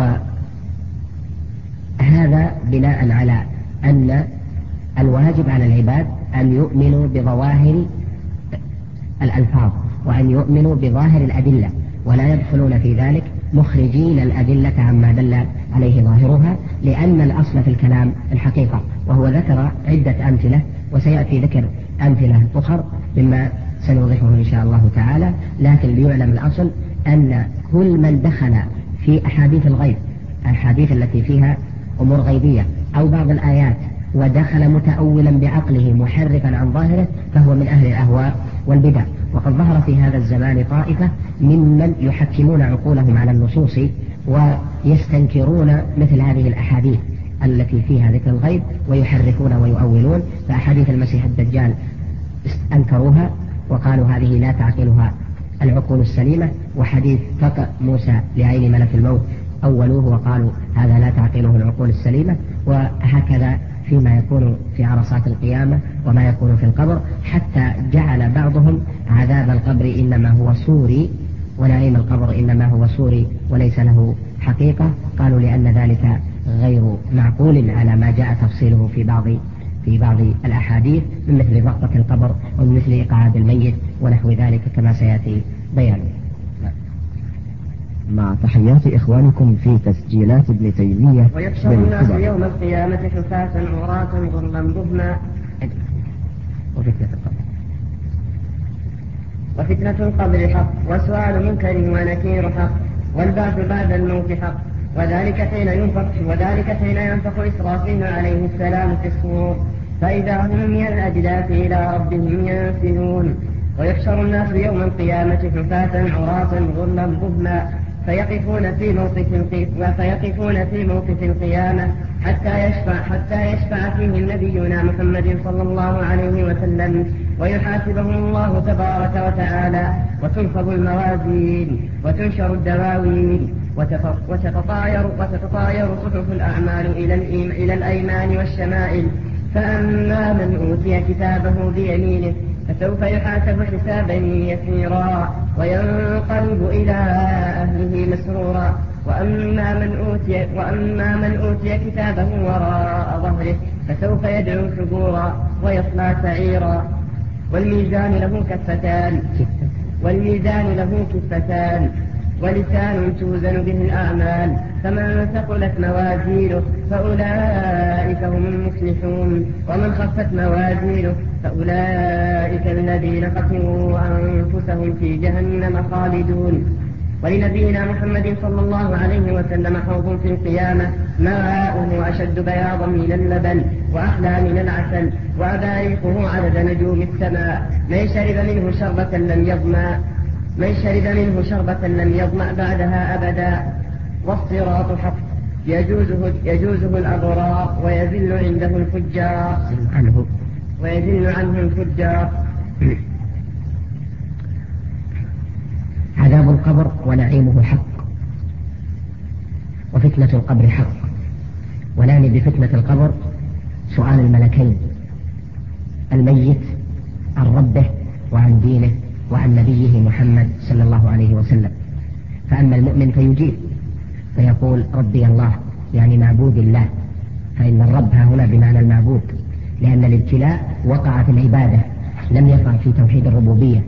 وهذا بناء على أن الواجب على العباد أن يؤمنوا بظواهر الألفاظ وأن يؤمنوا بظاهر الأدلة، ولا يدخلون في ذلك مخرجين الأدلة عما دل عليه ظاهرها، لأن الأصل في الكلام الحقيقة. وهو ذكر عدة أمثلة وسيأتي ذكر أمثلة أخر مما سنوضحه إن شاء الله تعالى، لكن ليعلم الأصل أن كل من دخل في أحاديث الغيب، الحديث التي فيها أمور غيبية أو بعض الآيات، ودخل متأولا بعقله محرفا عن ظاهره، فهو من أهل الأهواء والبدع. وقد ظهر في هذا الزمان طائفة ممن يحكمون عقولهم على النصوص ويستنكرون مثل هذه الأحاديث التي فيها ذكر الغيب ويحرفون ويؤولون. فأحاديث المسيح الدجال أنكروها وقالوا هذه لا تعقلها العقول السليمة، وحديث فقع موسى لعين ملك الموت أولوه وقالوا هذا لا تعقله العقول السليمة. وهكذا فيما يكون في عرصات القيامة وما يكون في القبر، حتى جعل بعضهم عذاب القبر إنما هو صوري ونعيم القبر إنما هو صوري وليس له حقيقة، قالوا لأن ذلك غير معقول على ما جاء تفصيله في بعض في بعض الأحاديث من مثل ضغطة القبر ومن مثل إقعاد الميت ونحو ذلك كما سيأتي بيانه. مع تحيات إخوانكم في تسجيلات ابن تيمية. ويحشر الناس يوم القيامة حفاة عراة غرلا بهما. وفتنة القبر وفتنة القبر حق، وسؤال منكر ونكير حق، والبعث بعد الموت حق، وذلك حين ينفخ وذلك حين ينفخ إسرافيل عليه السلام في الصور، فإذا هم من الأجداث إلى ربهم ينسلون. ويحشر الناس يوم القيامة حفاة عراة غرلا بهما، فيقفون في موقف فيقفون في موقف القيامة حتى يشفع حتى يشفع فيهم نبينا محمد صلى الله عليه وسلم، ويحاسبهم الله تبارك وتعالى، وتنصب الموازين وتنشر الدواوين، وتتطاير وتتطاير صحف الأعمال إلى الأيمان والشمائل. فأما من أوتي كتابه بيمينه فسوف يحاسب حسابا يسيرا وينقلب إلى أهله مسرورا، وأما من أوتي, وأما من أوتي كتابه وراء ظهره فسوف يدعو ثبورا ويصلى سعيرا. والميزان له كفتان والميزان له كفتان ولسان توزن به الأعمال، فمن ثقلت موازينه فأولئك هم المفلحون، ومن خفت موازينه فأولئك الذين خسروا أنفسهم في جهنم خالدون. ولنبينا محمد صلى الله عليه وسلم حوض في القيامة ماؤه أشد بياضا من اللبن وأحلى من العسل، وأباريقه عدد نجوم السماء، من شرب منه شربة لم يظمأ من شرب منه شربة لم يظمأ بعدها أبدا. والصراط حق يجوزه, يجوزه الأبرار ويزل عنده الفجار عنه ويزل عنه الفجار. عذاب القبر ونعيمه حق، وفتنة القبر حق. ونعني بفتنة القبر سؤال الملكين الميت عن ربه وعن دينه وعن نبيه محمد صلى الله عليه وسلم. فأما المؤمن فيجيب فيقول ربي الله، يعني معبود الله، فإن الرب ها هنا بمعنى المعبود، لأن الابتلاء وقع في العبادة لم يقع في توحيد الربوبية.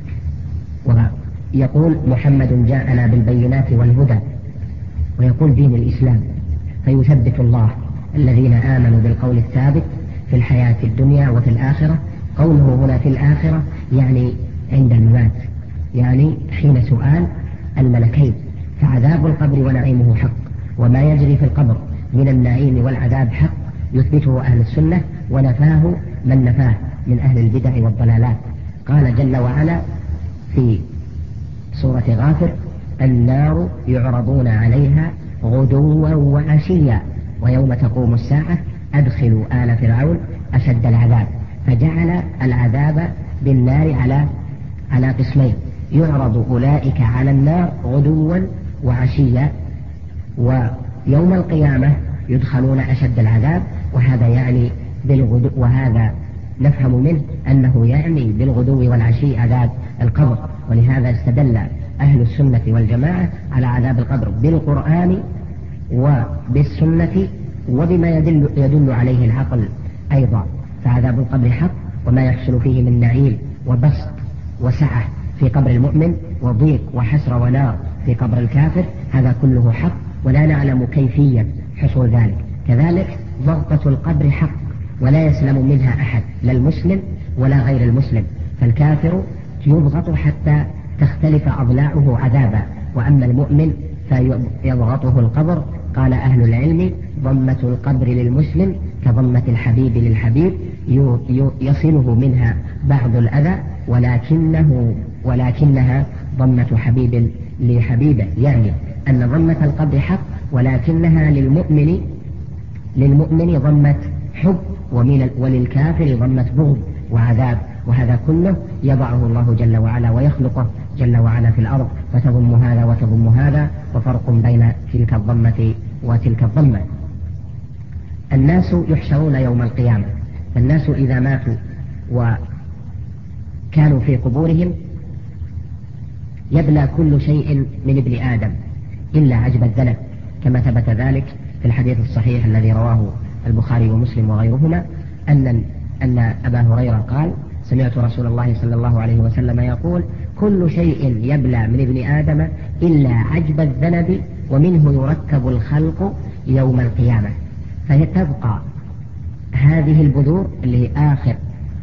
ويقول محمد جاءنا بالبينات والهدى، ويقول دين الإسلام، فيثبت الله الذين آمنوا بالقول الثابت في الحياة الدنيا وفي الآخرة. قوله هنا في الآخرة يعني عند الممات، يعني حين سؤال الملكين. فعذاب القبر ونعيمه حق، وما يجري في القبر من النعيم والعذاب حق يثبته أهل السنة، ونفاه من نفاه من أهل البدع والضلالات. قال جل وعلا في سورة غافر: النار يعرضون عليها غدوا وعشيا ويوم تقوم الساعة أدخلوا آل فرعون أشد العذاب. فجعل العذاب بالنار على على قسمين: يعرض أولئك على النار غدوا وعشيا، ويوم القيامة يدخلون أشد العذاب. وهذا يعني بالغدو، وهذا نفهم منه أنه يعني بالغدو والعشي عذاب القبر. ولهذا استدل أهل السنة والجماعة على عذاب القبر بالقرآن وبالسنة وبما يدل, يدل عليه العقل أيضا. فعذاب القبر حق، وما يحصل فيه من نعيم وبسط وسعة في قبر المؤمن وضيق وحسرة ونار في قبر الكافر، هذا كله حق، ولا نعلم كيفية حصول ذلك. كذلك ضغطة القبر حق، ولا يسلم منها أحد، لا المسلم ولا غير المسلم. فالكافر يضغط حتى تختلف أضلاعه عذابا، وأما المؤمن فيضغطه القبر. قال أهل العلم: ضمة القبر للمسلم كضمة الحبيب للحبيب، يصله منها بعض الأذى، ولكنه ولكنها ضمة حبيب لحبيبه، يعني أن ضمة القبر حق، ولكنها للمؤمن للمؤمن ضمة حب، ومن وللكافر ضمة بغض وعذاب. وهذا كله يضعه الله جل وعلا ويخلقه جل وعلا في الأرض، فتضم هذا وتضم هذا، وفرق بين تلك الضمة وتلك الضمة. الناس يحشرون يوم القيامة، فالناس إذا ماتوا وكانوا في قبورهم يبلى كل شيء من ابن آدم إلا عجب الذنب، كما ثبت ذلك في الحديث الصحيح الذي رواه البخاري ومسلم وغيرهما أن أن أبا هريرة قال سمعت رسول الله صلى الله عليه وسلم يقول كل شيء يبلى من ابن آدم إلا عجب الذنب ومنه يركب الخلق يوم القيامة. فتبقى هذه البذور اللي هي آخر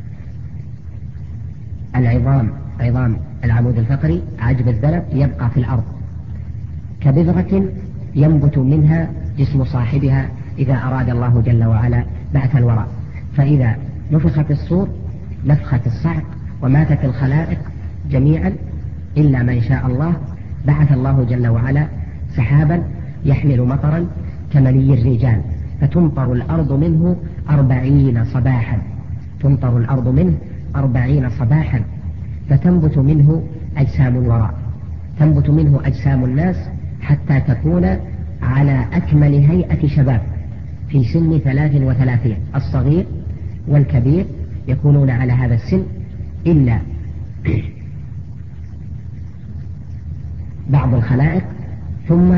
العظام عظام العمود الفقري عجب الذنب يبقى في الأرض كبذرة ينبت منها جسم صاحبها إذا أراد الله جل وعلا بعث الوراء. فإذا نفخت الصور نفخت الصعق وماتت الخلائق جميعا إلا من شاء الله بعث الله جل وعلا سحابا يحمل مطرا كمني الرجال فتمطر الأرض منه أربعين صباحا تمطر الأرض منه أربعين صباحا فتنبت منه أجسام الوراء تنبت منه أجسام الناس حتى تكون على أكمل هيئة شباب في سن ثلاث وثلاثين. الصغير والكبير يكونون على هذا السن إلا بعض الخلائق. ثم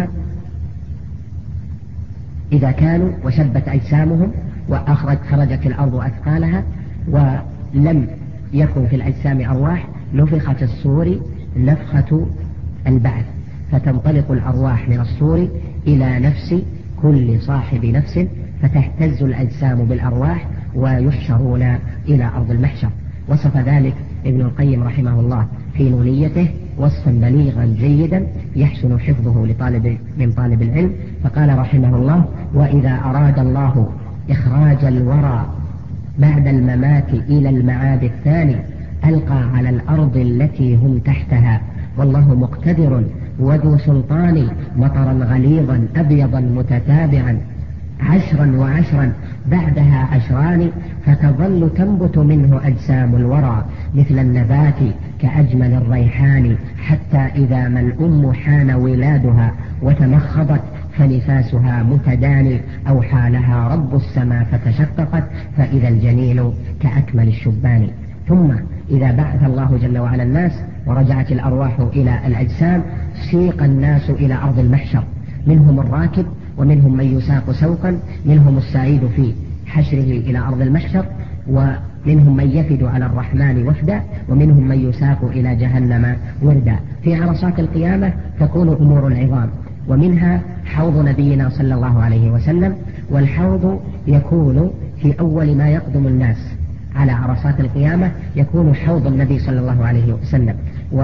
إذا كانوا وشبت أجسامهم وأخرج خرجت الأرض أثقالها ولم يكن في الأجسام أرواح نفخت الصور نفخة البعث فتنطلق الأرواح من الصور إلى نفس كل صاحب نفس فتهتز الأجسام بالأرواح ويحشرون إلى أرض المحشر. وصف ذلك ابن القيم رحمه الله في نونيته وصفا بليغا جيدا يحسن حفظه لطالب من طالب العلم. فقال رحمه الله وإذا أراد الله إخراج الورى بعد الممات إلى المعاد الثاني ألقى على الأرض التي هم تحتها والله مقتدر وذو سلطان مطرا غليظا أبيضا متتابعا عشرا وعشرا بعدها عشران فتظل تنبت منه أجسام الورى مثل النبات كأجمل الريحان حتى إذا ما الأم حان ولادها وتمخضت فنفاسها متداني أوحى لها رب السماء فتشققت فإذا الجنين كأكمل الشبان. ثم إذا بعث الله جل وعلا الناس ورجعت الأرواح إلى الأجسام سيق الناس إلى أرض المحشر منهم الراكب ومنهم من يساق سوقا منهم السعيد في حشره إلى أرض المحشر ومنهم من يفد على الرحمن وفدا ومنهم من يساق إلى جهنم وردا. في عرصات القيامة تكون أمور العظام ومنها حوض نبينا صلى الله عليه وسلم. والحوض يكون في أول ما يقدم الناس على عرصات القيامة يكون حوض النبي صلى الله عليه وسلم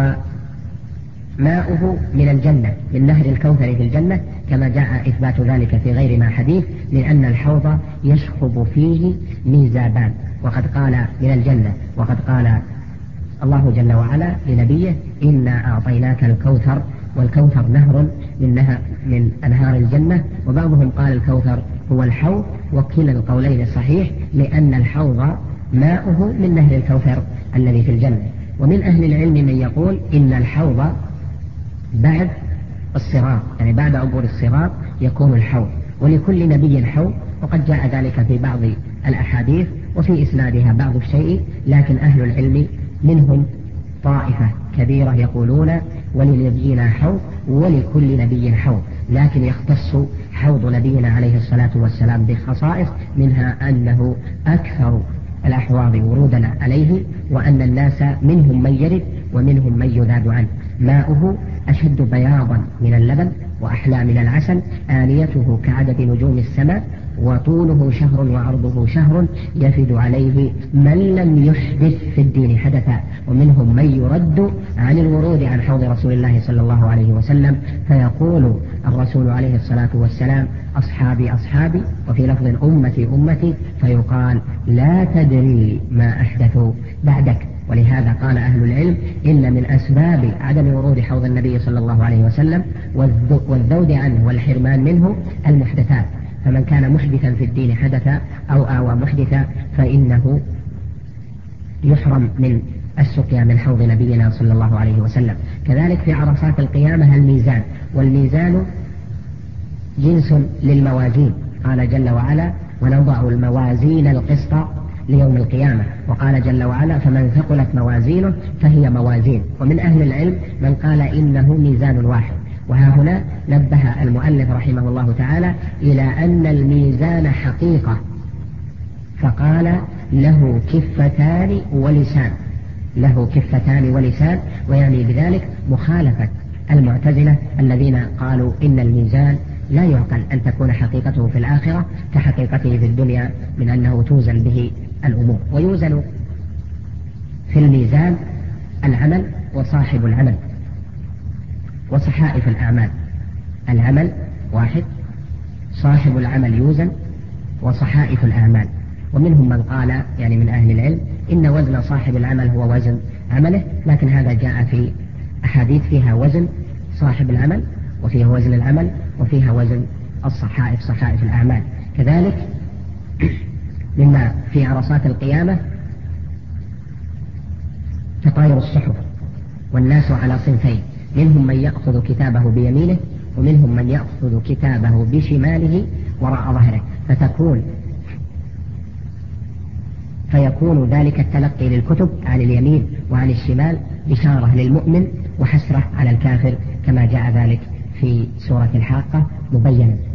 وماؤه من الجنة من نهر الكوثر في الجنة كما جاء إثبات ذلك في غير ما حديث لأن الحوض يشخب فيه ميزابان وقد قال من الجنة وقد قال الله جل وعلا لنبيه إنا أعطيناك الكوثر والكوثر نهر من, نهر من أنهار الجنة. وبعضهم قال الكوثر هو الحوض وكلا القولين صحيح لأن الحوض ماؤه من نهر الكوثر الذي في الجنة. ومن أهل العلم من يقول إن الحوض بعد الصراط يعني بعد عبور الصراط يكون الحوض ولكل نبي حوض وقد جاء ذلك في بعض الأحاديث وفي إسنادها بعض الشيء. لكن أهل العلم منهم طائفة كبيرة يقولون ولنبينا حوض ولكل نبي حوض لكن يختص حوض نبينا عليه الصلاة والسلام بخصائص منها أنه أكثر الأحواض ورودا عليه وأن الناس منهم من يرد ومنهم من يذاد عنه. ماؤه أشد بياضا من اللبن وأحلى من العسل آنيته كعدد نجوم السماء وطوله شهر وعرضه شهر يفد عليه من لم يحدث في الدين حدثا. ومنهم من يرد عن الورود عن حوض رسول الله صلى الله عليه وسلم فيقول الرسول عليه الصلاة والسلام أصحابي أصحابي وفي لفظ أمتي أمتي فيقال لا تدري ما أحدثوا بعدك. ولهذا قال أهل العلم إن من أسباب عدم ورود حوض النبي صلى الله عليه وسلم والذود عنه والحرمان منه المحدثات. فمن كان محدثا في الدين حدثا أو آوى محدثا فإنه يحرم من السقيا من حوض نبينا صلى الله عليه وسلم. كذلك في عرصات القيامة الميزان والميزان جنس للموازين قال جل وعلا ونضع الموازين القسط ليوم القيامة. وقال جل وعلا فمن ثقلت موازينه فهي موازين. ومن أهل العلم من قال إنه ميزان واحد. وها هنا نبه المؤلف رحمه الله تعالى إلى أن الميزان حقيقة فقال له كفتان ولسان، له كفتان ولسان، ويعني بذلك مخالفة المعتزلة الذين قالوا إن الميزان لا يعقل أن تكون حقيقته في الآخرة كحقيقته في الدنيا من أنه توزن به الأمور. ويوزن في الميزان العمل وصاحب العمل وصحائف الأعمال. العمل واحد، صاحب العمل يوزن، وصحائف الأعمال. ومنهم من قال يعني من أهل العلم إن وزن صاحب العمل هو وزن عمله، لكن هذا جاء في أحاديث فيها وزن صاحب العمل وفيها وزن العمل وفيها وزن الصحائف صحائف الأعمال. كذلك مما في عرصات القيامة تطاير الصحف، والناس على صنفين، منهم من يأخذ كتابه بيمينه ومنهم من يأخذ كتابه بشماله وراء ظهره، فتكون فيكون ذلك التلقي للكتب عن اليمين وعن الشمال بشارة للمؤمن وحسرة على الكافر، كما جاء ذلك في سورة الحاقة مبينا.